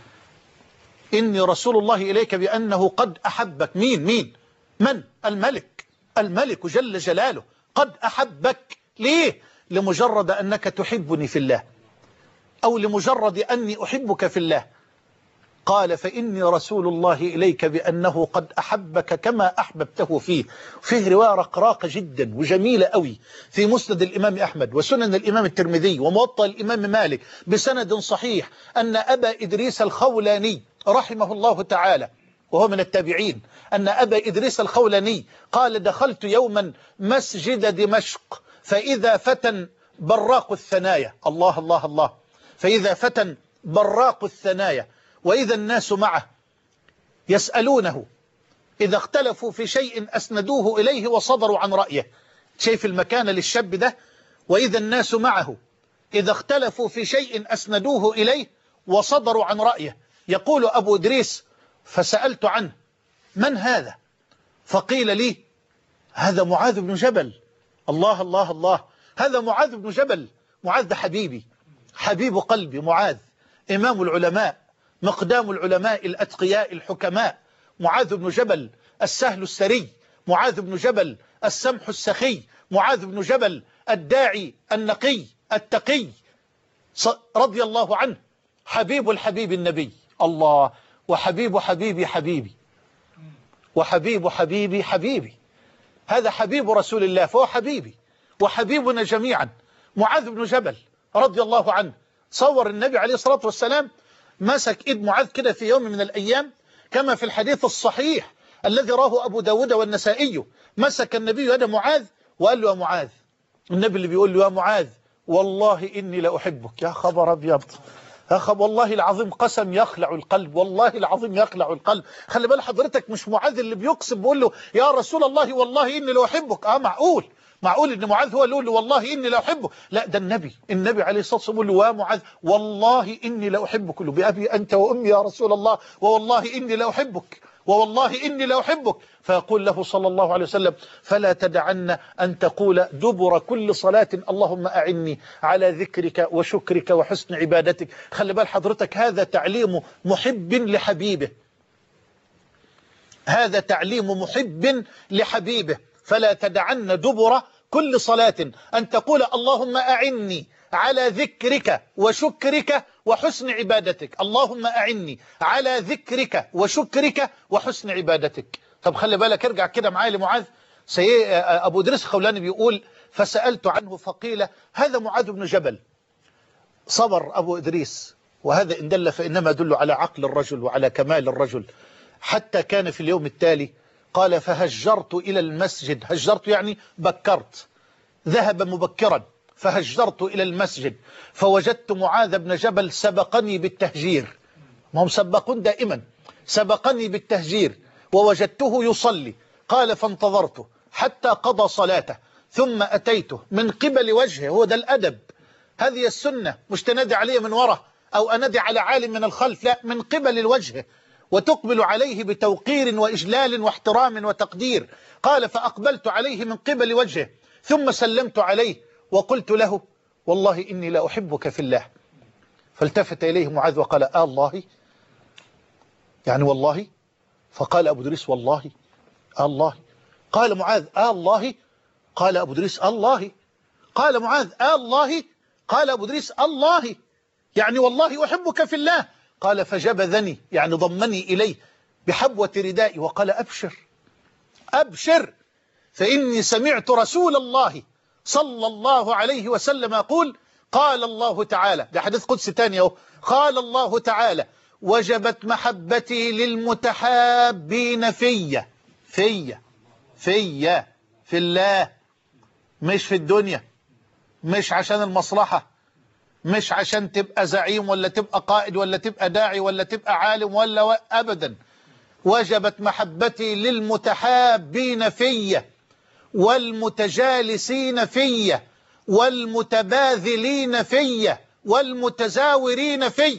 إني رسول الله إليك بأنه قد أحبك، مين مين من؟ الملك، الملك جل جلاله قد أحبك. ليه؟ لمجرد أنك تحبني في الله، أو لمجرد أني أحبك في الله. قال فإني رسول الله إليك بأنه قد أحبك كما أحببته فيه. فيه رواية رقراقة جدا وجميلة قوي في مسند الإمام أحمد وسنن الإمام الترمذي وموطأ الإمام مالك بسند صحيح أن أبا إدريس الخولاني رحمه الله تعالى وهو من التابعين، أن أبا إدريس الخولاني قال دخلت يوما مسجد دمشق فإذا فتى براق الثنايا، الله الله الله، فإذا فتى براق الثنايا وإذا الناس معه يسألونه إذا اختلفوا في شيء أسندوه إليه وصدروا عن رأيه. شايف المكانة للشاب ده؟ وإذا الناس معه إذا اختلفوا في شيء أسندوه إليه وصدروا عن رأيه. يقول أبو إدريس فسألت عنه من هذا؟ فقيل لي هذا معاذ بن جبل. الله الله الله، هذا معاذ بن جبل. معاذ ده حبيبي، حبيب قلبي معاذ، إمام العلماء، مقدام العلماء الأتقياء الحكماء، معاذ بن جبل السهل السري، معاذ بن جبل السمح السخي، معاذ بن جبل الداعي النقي التقي رضي الله عنه، حبيب الحبيب النبي. الله، وحبيب حبيبي حبيبي، وحبيب حبيبي حبيبي، هذا حبيب رسول الله فهو حبيبي وحبيبنا جميعا. معاذ بن جبل رضي الله عنه، صور النبي عليه الصلاة والسلام مسك إيد معاذ كده في يوم من الأيام كما في الحديث الصحيح الذي راه أبو داود والنسائي. مسك النبي يد معاذ وقال له يا معاذ، النبي اللي بيقول له يا معاذ والله إني لأحبك. يا خبر أبيض، يا خبر، والله العظيم قسم يخلع القلب، والله العظيم يخلع القلب. خلي بال حضرتك، مش معاذ اللي بيقسم بيقول له يا رسول الله والله إني لأحبك. اه معقول، معقول ان معاذ هو اللي يقول له والله إني لأحبه؟ لا، ده النبي النبي عليه الصلاة والسلام يقول له يا معاذ والله إني لأحبك، له بأبي أنت وأمي يا رسول الله، ووالله إني لأحبك، ووالله إني لأحبك. فيقول له صلى الله عليه وسلم فلا تدعن أن تقول دبر كل صلاة اللهم أعني على ذكرك وشكرك وحسن عبادتك. خلي بال حضرتك، هذا تعليم محب لحبيبه، هذا تعليم محب لحبيبه. فلا تدعن دبر كل صلاة أن تقول اللهم أعني على ذكرك وشكرك وحسن عبادتك، اللهم أعني على ذكرك وشكرك وحسن عبادتك. طب خلي بالك، ارجع كده معايا لمعاذ. أبو إدريس الخولاني بيقول فسألت عنه فقيل هذا معاذ بن جبل. صبر أبو إدريس، وهذا إن دل فإنما يدل على عقل الرجل وعلى كمال الرجل. حتى كان في اليوم التالي قال فهجرت إلى المسجد، هجرت يعني بكرت، ذهب مبكرا، فهجرت إلى المسجد فوجدت معاذ بن جبل سبقني بالتهجير، ما هم سبقون دائما، سبقني بالتهجير ووجدته يصلي. قال فانتظرته حتى قضى صلاته ثم أتيته من قبل وجهه. هو ده الأدب، هذه السنة، مش تنادي عليه من وراء أو أنادي على عالم من الخلف، لا، من قبل الوجه، وتقبل عليه بتوقير وإجلال واحترام وتقدير. قال فأقبلت عليه من قبل وجهه ثم سلمت عليه وقلت له والله إني لا أحبك في الله. فالتفت إليه معاذ وقال آه الله، يعني والله؟ فقال أبو إدريس والله آه الله. قال معاذ آه الله؟ قال أبو إدريس الله. قال معاذ آه الله؟ قال أبو إدريس الله، يعني والله أحبك في الله. قال فجبذني، يعني ضمني إليه بحبوة ردائي وقال أبشر أبشر فإني سمعت رسول الله صلى الله عليه وسلم يقول قال الله تعالى، ده حديث قدسي تاني اهو، قال الله تعالى وجبت محبتي للمتحابين فيا فيا فيا في الله، مش في الدنيا، مش عشان المصلحة، مش عشان تبقى زعيم ولا تبقى قائد ولا تبقى داعي ولا تبقى عالم ولا و... أبدا. وجبت محبتي للمتحابين فيا والمتجالسين فيا والمتباذلين فيا والمتزاورين في.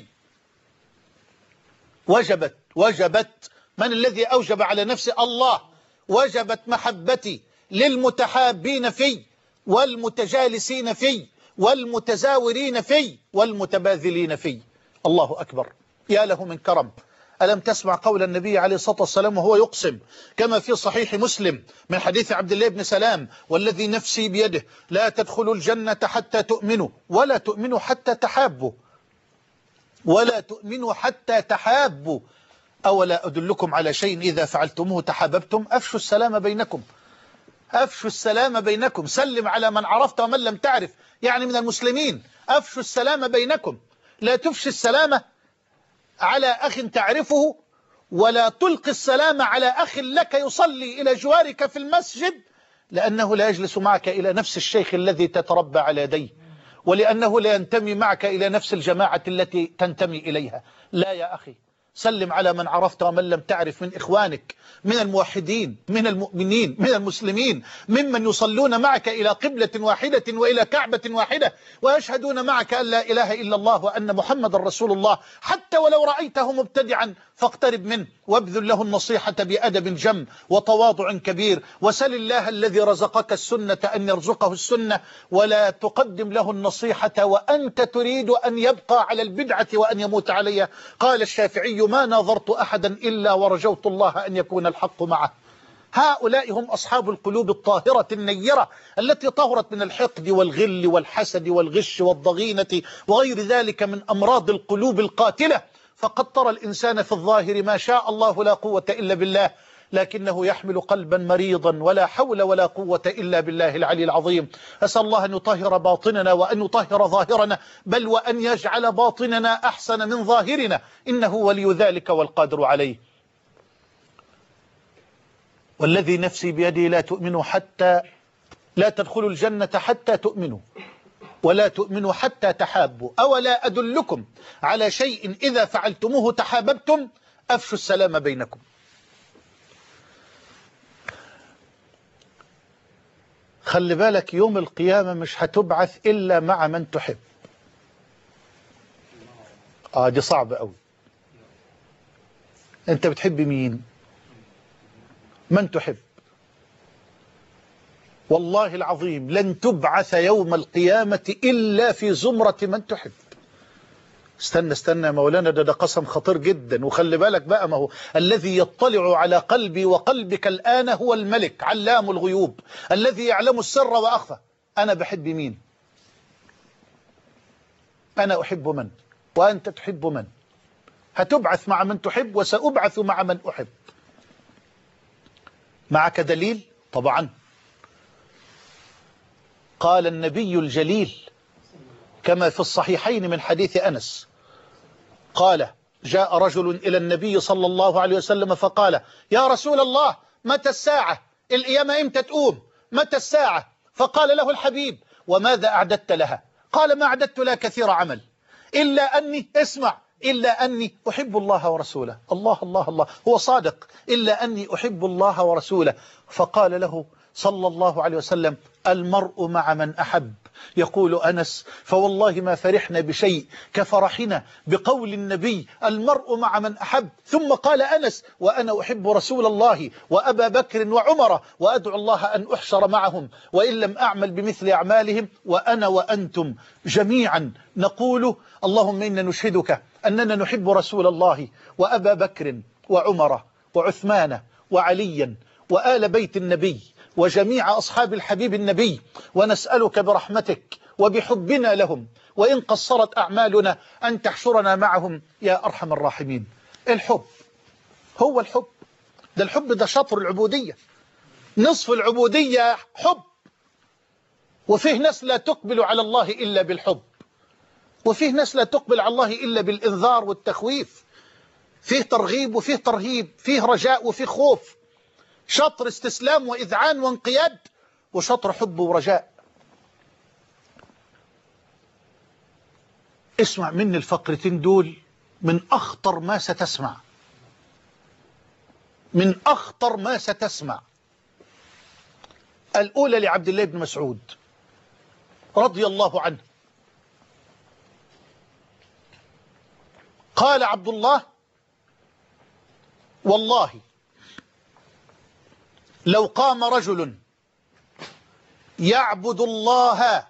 وجبت وجبت من الذي أوجب على نفسه؟ الله. وجبت محبتي للمتحابين في والمتجالسين في والمتزاورين في والمتباذلين في. الله أكبر، يا له من كرم. ألم تسمع قول النبي عليه الصلاة والسلام وهو يقسم كما في صحيح مسلم من حديث عبد الله بن سلام: والذي نفسي بيده لا تدخلوا الجنة حتى تؤمنوا ولا تؤمنوا حتى تحابوا ولا تؤمنوا حتى تحابوا أولا أدلكم على شيء إذا فعلتموه تحاببتم؟ أفشوا السلام بينكم، أفشوا السلام بينكم، سلم على من عرفت ومن لم تعرف، يعني من المسلمين. أفشوا السلام بينكم، لا تفشي السلام على أخ تعرفه ولا تلقي السلام على أخ لك يصلي إلى جوارك في المسجد، لأنه لا يجلس معك إلى نفس الشيخ الذي تتربى على يديه، ولأنه لا ينتمي معك إلى نفس الجماعة التي تنتمي إليها. لا يا أخي، سلم على من عرفت ومن لم تعرف من إخوانك، من الموحدين، من المؤمنين، من المسلمين، ممن يصلون معك إلى قبلة واحدة وإلى كعبة واحدة ويشهدون معك أن لا إله إلا الله وأن محمد رسول الله. حتى ولو رأيته مبتدعا فاقترب منه وابذل له النصيحة بأدب جم وتواضع كبير، وسل الله الذي رزقك السنة أن يرزقه السنة، ولا تقدم له النصيحة وأنت تريد أن يبقى على البدعة وأن يموت عليها. قال الشافعي: ما ناظرت أحدا إلا ورجوت الله أن يكون الحق معه. هؤلاء هم أصحاب القلوب الطاهرة النيرة التي طهرت من الحقد والغل والحسد والغش والضغينة وغير ذلك من أمراض القلوب القاتلة. فقد ترى الإنسان في الظاهر ما شاء الله لا قوة إلا بالله، لكنه يحمل قلبا مريضا ولا حول ولا قوة إلا بالله العلي العظيم. أسأل الله أن يطهر باطننا وأن يطهر ظاهرنا، بل وأن يجعل باطننا أحسن من ظاهرنا، إنه ولي ذلك والقادر عليه. والذي نفسي بيدي لا تؤمنوا حتى لا تدخلوا الجنة حتى تؤمنوا ولا تؤمنوا حتى تحابوا أولا أدلكم على شيء إذا فعلتموه تحاببتم؟ أفشوا السلام بينكم. خلي بالك، يوم القيامة مش هتبعث إلا مع من تحب. آه دي صعبة أوي. أنت بتحب مين؟ من تحب. والله العظيم لن تبعث يوم القيامة إلا في زمرة من تحب. استنى استنى يا مولانا، ده ده قسم خطير جدا. وخلي بالك بقى، ما هو الذي يطلع على قلبي وقلبك الآن هو الملك علام الغيوب الذي يعلم السر وأخفى. أنا بحب مين؟ أنا أحب من؟ وأنت تحب من؟ هتبعث مع من تحب وسأبعث مع من أحب. معك دليل؟ طبعا. قال النبي الجليل كما في الصحيحين من حديث أنس قال: جاء رجل إلى النبي صلى الله عليه وسلم فقال: يا رسول الله، متى الساعة؟ القيامة إمتى تقوم؟ متى الساعة؟ فقال له الحبيب: وماذا أعددت لها؟ قال: ما أعددت لها كثير عمل، إلا أني اسمع إلا أني أحب الله ورسوله. الله الله الله، هو صادق. إلا أني أحب الله ورسوله. فقال له صلى الله عليه وسلم: المرء مع من أحب. يقول أنس: فوالله ما فرحنا بشيء كفرحنا بقول النبي المرء مع من أحب. ثم قال أنس: وأنا أحب رسول الله وأبا بكر وعمر، وأدعو الله أن أحشر معهم وإن لم أعمل بمثل أعمالهم، وأنا وأنتم جميعا نقول: اللهم إنا نشهدك أننا نحب رسول الله وأبا بكر وعمر وعثمان وعليا وآل بيت النبي وجميع أصحاب الحبيب النبي، ونسألك برحمتك وبحبنا لهم وإن قصرت أعمالنا أن تحشرنا معهم يا أرحم الراحمين. الحب هو الحب ده. الحب ده شطر العبودية، نصف العبودية حب. وفيه ناس لا تقبل على الله إلا بالحب، وفيه ناس لا تقبل على الله إلا بالإنذار والتخويف. فيه ترغيب وفيه ترهيب، فيه رجاء وفيه خوف، شطر استسلام وإذعان وانقياد، وشطر حب ورجاء. اسمع مني الفقرتين دول من أخطر ما ستسمع، من أخطر ما ستسمع. الأولى لعبد الله بن مسعود رضي الله عنه. قال عبد الله: والله لو قام رجل يعبد الله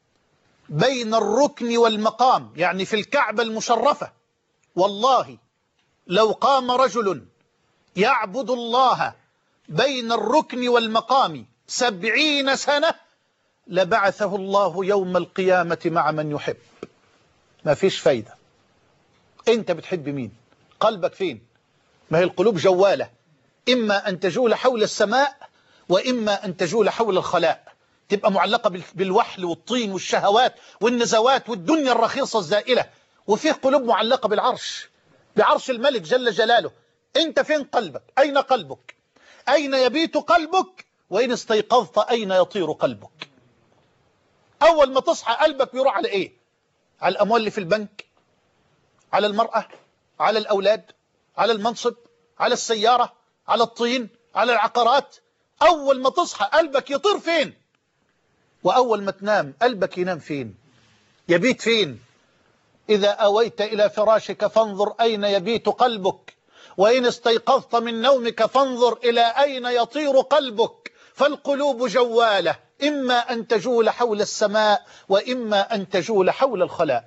بين الركن والمقام، يعني في الكعبة المشرفة، والله لو قام رجل يعبد الله بين الركن والمقام سبعين سنة لبعثه الله يوم القيامة مع من يحب. ما فيش فايدة. انت بتحب مين؟ قلبك فين؟ ما هي القلوب جوالة، إما أن تجول حول السماء وإما أن تجول حول الخلاء، تبقى معلقة بالوحل والطين والشهوات والنزوات والدنيا الرخيصة الزائلة. وفيه قلوب معلقة بالعرش، بعرش الملك جل جلاله. انت فين قلبك؟ أين قلبك؟ أين يبيت قلبك؟ وإن استيقظت أين يطير قلبك؟ أول ما تصحى قلبك بيروح على إيه؟ على الأموال اللي في البنك، على المرأة، على الأولاد، على المنصب، على السيارة، على الطين، على العقارات. أول ما تصحى قلبك يطير فين؟ وأول ما تنام قلبك ينام فين؟ يبيت فين؟ إذا أويت إلى فراشك فانظر أين يبيت قلبك، وإن استيقظت من نومك فانظر إلى أين يطير قلبك. فالقلوب جوالة، إما أن تجول حول السماء وإما أن تجول حول الخلاء.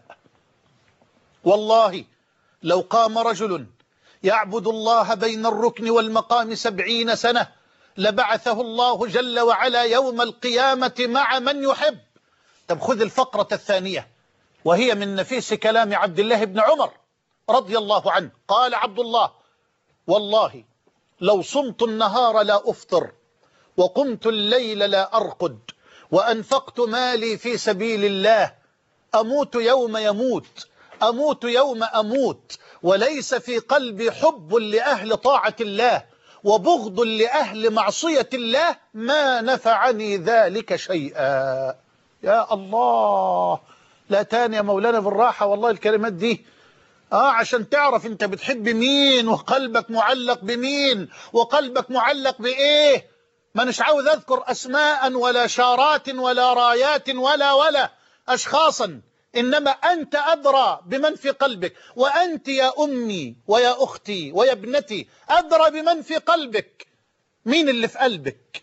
والله لو قام رجل يعبد الله بين الركن والمقام سبعين سنة لبعثه الله جل وعلا يوم القيامة مع من يحب. طب خذ الفقرة الثانية، وهي من نفيس كلام عبد الله بن عمر رضي الله عنه. قال عبد الله: والله لو صمت النهار لا أفطر، وقمت الليل لا أرقد، وأنفقت مالي في سبيل الله، أموت يوم يموت، أموت يوم أموت، وليس في قلبي حب لأهل طاعة الله وبغض لأهل معصية الله، ما نفعني ذلك شيئا. يا الله، لا تاني يا مولانا بالراحة والله الكلمات دي آه عشان تعرف انت بتحب مين وقلبك معلق بمين وقلبك معلق بإيه. ما نش عاوز أذكر أسماء ولا شارات ولا رايات ولا ولا أشخاصا، إنما أنت أدرى بمن في قلبك. وأنت يا أمي ويا أختي ويا ابنتي أدرى بمن في قلبك. مين اللي في قلبك؟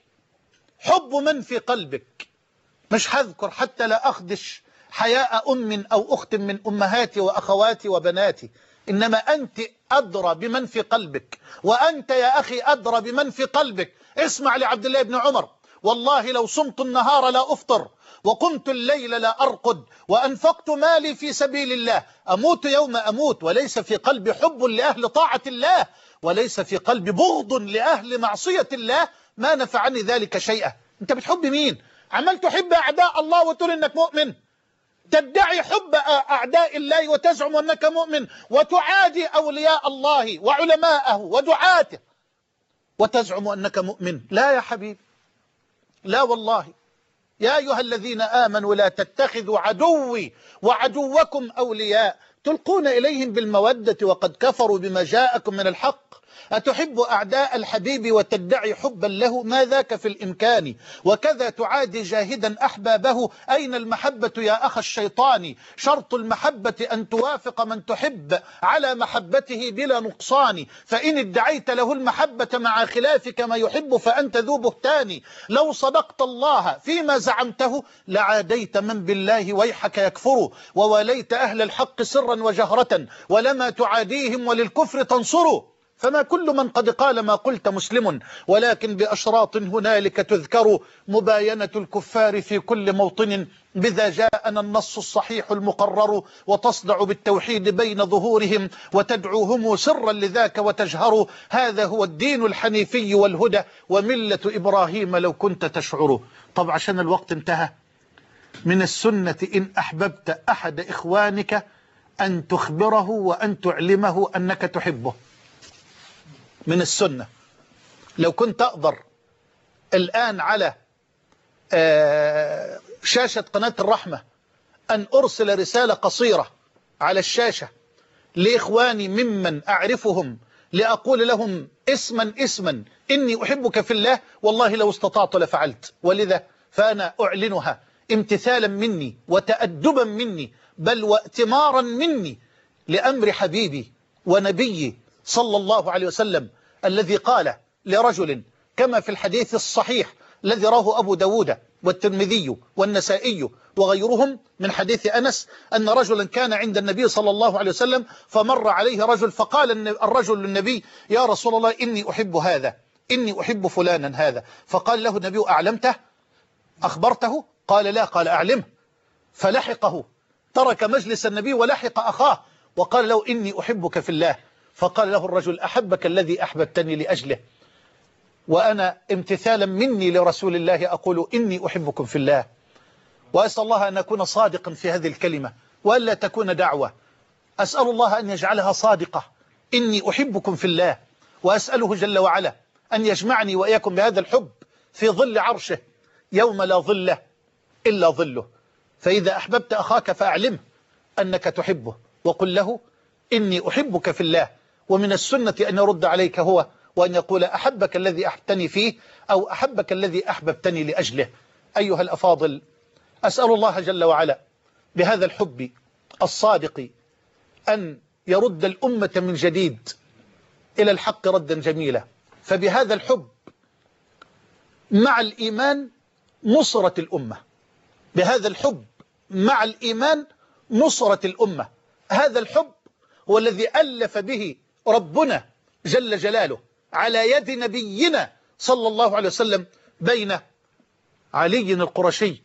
حب من في قلبك. مش هذكر حتى لا أخدش حياء أم أو أخت من أمهاتي وأخواتي وبناتي، إنما أنت أدرى بمن في قلبك، وأنت يا أخي أدرى بمن في قلبك. اسمع لعبد الله بن عمر: والله لو صمت النهار لا أفطر، وقمت الليل لا أرقد، وأنفقت مالي في سبيل الله، أموت يوم أموت، وليس في قلبي حب لأهل طاعة الله وليس في قلبي بغض لأهل معصية الله، ما نفعني ذلك شيئا. أنت بتحب مين؟ عمال تحب أعداء الله وتقول إنك مؤمن، تدعي حب أعداء الله وتزعم أنك مؤمن، وتعادي أولياء الله وعلماءه ودعاته وتزعم أنك مؤمن. لا يا حبيبي، لا والله. يا أيها الذين آمنوا لا تتخذوا عدوي وعدوكم أولياء تلقون إليهم بالمودة وقد كفروا بما جاءكم من الحق. أتحب أعداء الحبيب وتدعي حبا له؟ ما ذاك في الإمكان. وكذا تعادي جاهدا أحبابه. أين المحبة يا أخ الشيطان؟ شرط المحبة أن توافق من تحب على محبته بلا نقصان، فإن ادعيت له المحبة مع خلافك ما يحب فأنت ذو بهتان. لو صدقت الله فيما زعمته لعاديت من بالله ويحك يكفر، ووليت أهل الحق سرا وجهرة ولما تعاديهم وللكفر تنصروا. فما كل من قد قال ما قلت مسلم، ولكن بأشراط هنالك تذكر مباينة الكفار في كل موطن، بذا جاءنا النص الصحيح المقرر. وتصدع بالتوحيد بين ظهورهم وتدعوهم سرا لذاك وتجهر. هذا هو الدين الحنيفي والهدى وملة إبراهيم لو كنت تشعر. طب عشان الوقت انتهى، من السنة إن أحببت أحد إخوانك أن تخبره وأن تعلمه أنك تحبه. من السنة لو كنت أقدر الآن على شاشة قناة الرحمة أن أرسل رسالة قصيرة على الشاشة لإخواني ممن أعرفهم لأقول لهم اسما اسما إني أحبك في الله، والله لو استطعت لفعلت. ولذا فأنا أعلنها امتثالا مني وتأدبا مني، بل واتمارا مني لأمر حبيبي ونبيي صلى الله عليه وسلم، الذي قال لرجل كما في الحديث الصحيح الذي راه أبو داود والترمذي والنسائي وغيرهم من حديث أنس، أن رجلا كان عند النبي صلى الله عليه وسلم فمر عليه رجل، فقال الرجل للنبي: يا رسول الله إني أحب هذا، إني أحب فلانا هذا. فقال له النبي: أعلمته؟ أخبرته؟ قال: لا. قال: أعلمه. فلحقه، ترك مجلس النبي ولحق أخاه وقال له: إني أحبك في الله. فقال له الرجل: أحبك الذي أحببتني لأجله، وأنا امتثالا مني لرسول الله أقول إني أحبكم في الله. وأسأل الله أن أكون صادقا في هذه الكلمة وألا تكون دعوة، أسأل الله أن يجعلها صادقة، إني أحبكم في الله، وأسأله جل وعلا أن يجمعني وإياكم بهذا الحب في ظل عرشه يوم لا ظل إلا ظله. فإذا أحببت أخاك فأعلمه أنك تحبه، وقل له: إني أحبك في الله. ومن السنة أن يرد عليك هو وأن يقول: أحبك الذي أحبتني فيه، أو أحبك الذي أحببتني لأجله. أيها الأفاضل، أسأل الله جل وعلا بهذا الحب الصادق أن يرد الأمة من جديد إلى الحق ردا جميلا. فبهذا الحب مع الإيمان نصرة الأمة، بهذا الحب مع الإيمان نصرة الأمة. هذا الحب هو الذي ألف به ربنا جل جلاله على يد نبينا صلى الله عليه وسلم بين علي القرشي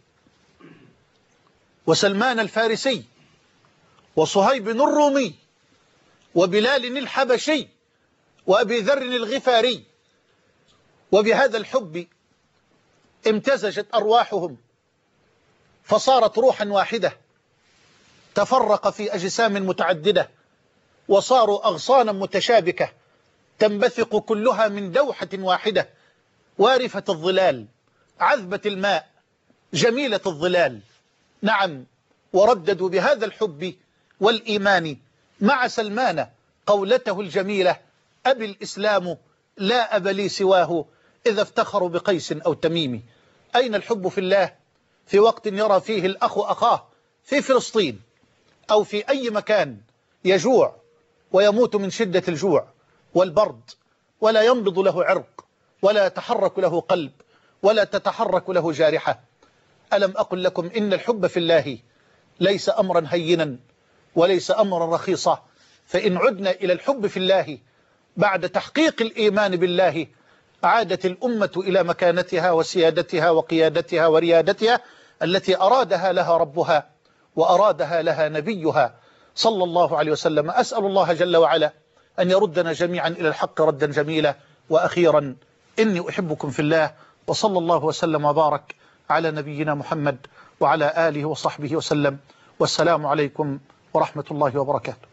وسلمان الفارسي وصهيب الرومي وبلال الحبشي وأبي ذر الغفاري. وبهذا الحب امتزجت أرواحهم فصارت روحا واحدة، تفرق في أجسام متعددة وصاروا أغصانا متشابكة تنبثق كلها من دوحة واحدة، وارفة الظلال، عذبة الماء، جميلة الظلال. نعم، ورددوا بهذا الحب والإيمان مع سلمان قولته الجميلة: أبي الإسلام لا أب لي سواه، إذا افتخروا بقيس أو تميم. أين الحب في الله في وقت يرى فيه الأخ أخاه في فلسطين أو في أي مكان يجوع ويموت من شدة الجوع والبرد، ولا ينبض له عرق ولا يتحرك له قلب ولا تتحرك له جارحة؟ ألم أقل لكم إن الحب في الله ليس أمرا هينا وليس أمرا رخيصا؟ فإن عدنا إلى الحب في الله بعد تحقيق الإيمان بالله عادت الأمة إلى مكانتها وسيادتها وقيادتها وريادتها التي أرادها لها ربها وأرادها لها نبيها صلى الله عليه وسلم. أسأل الله جل وعلا أن يردنا جميعا إلى الحق ردا جميلا. وأخيرا، إني أحبكم في الله، وصلى الله وسلم وبارك على نبينا محمد وعلى آله وصحبه وسلم، والسلام عليكم ورحمة الله وبركاته.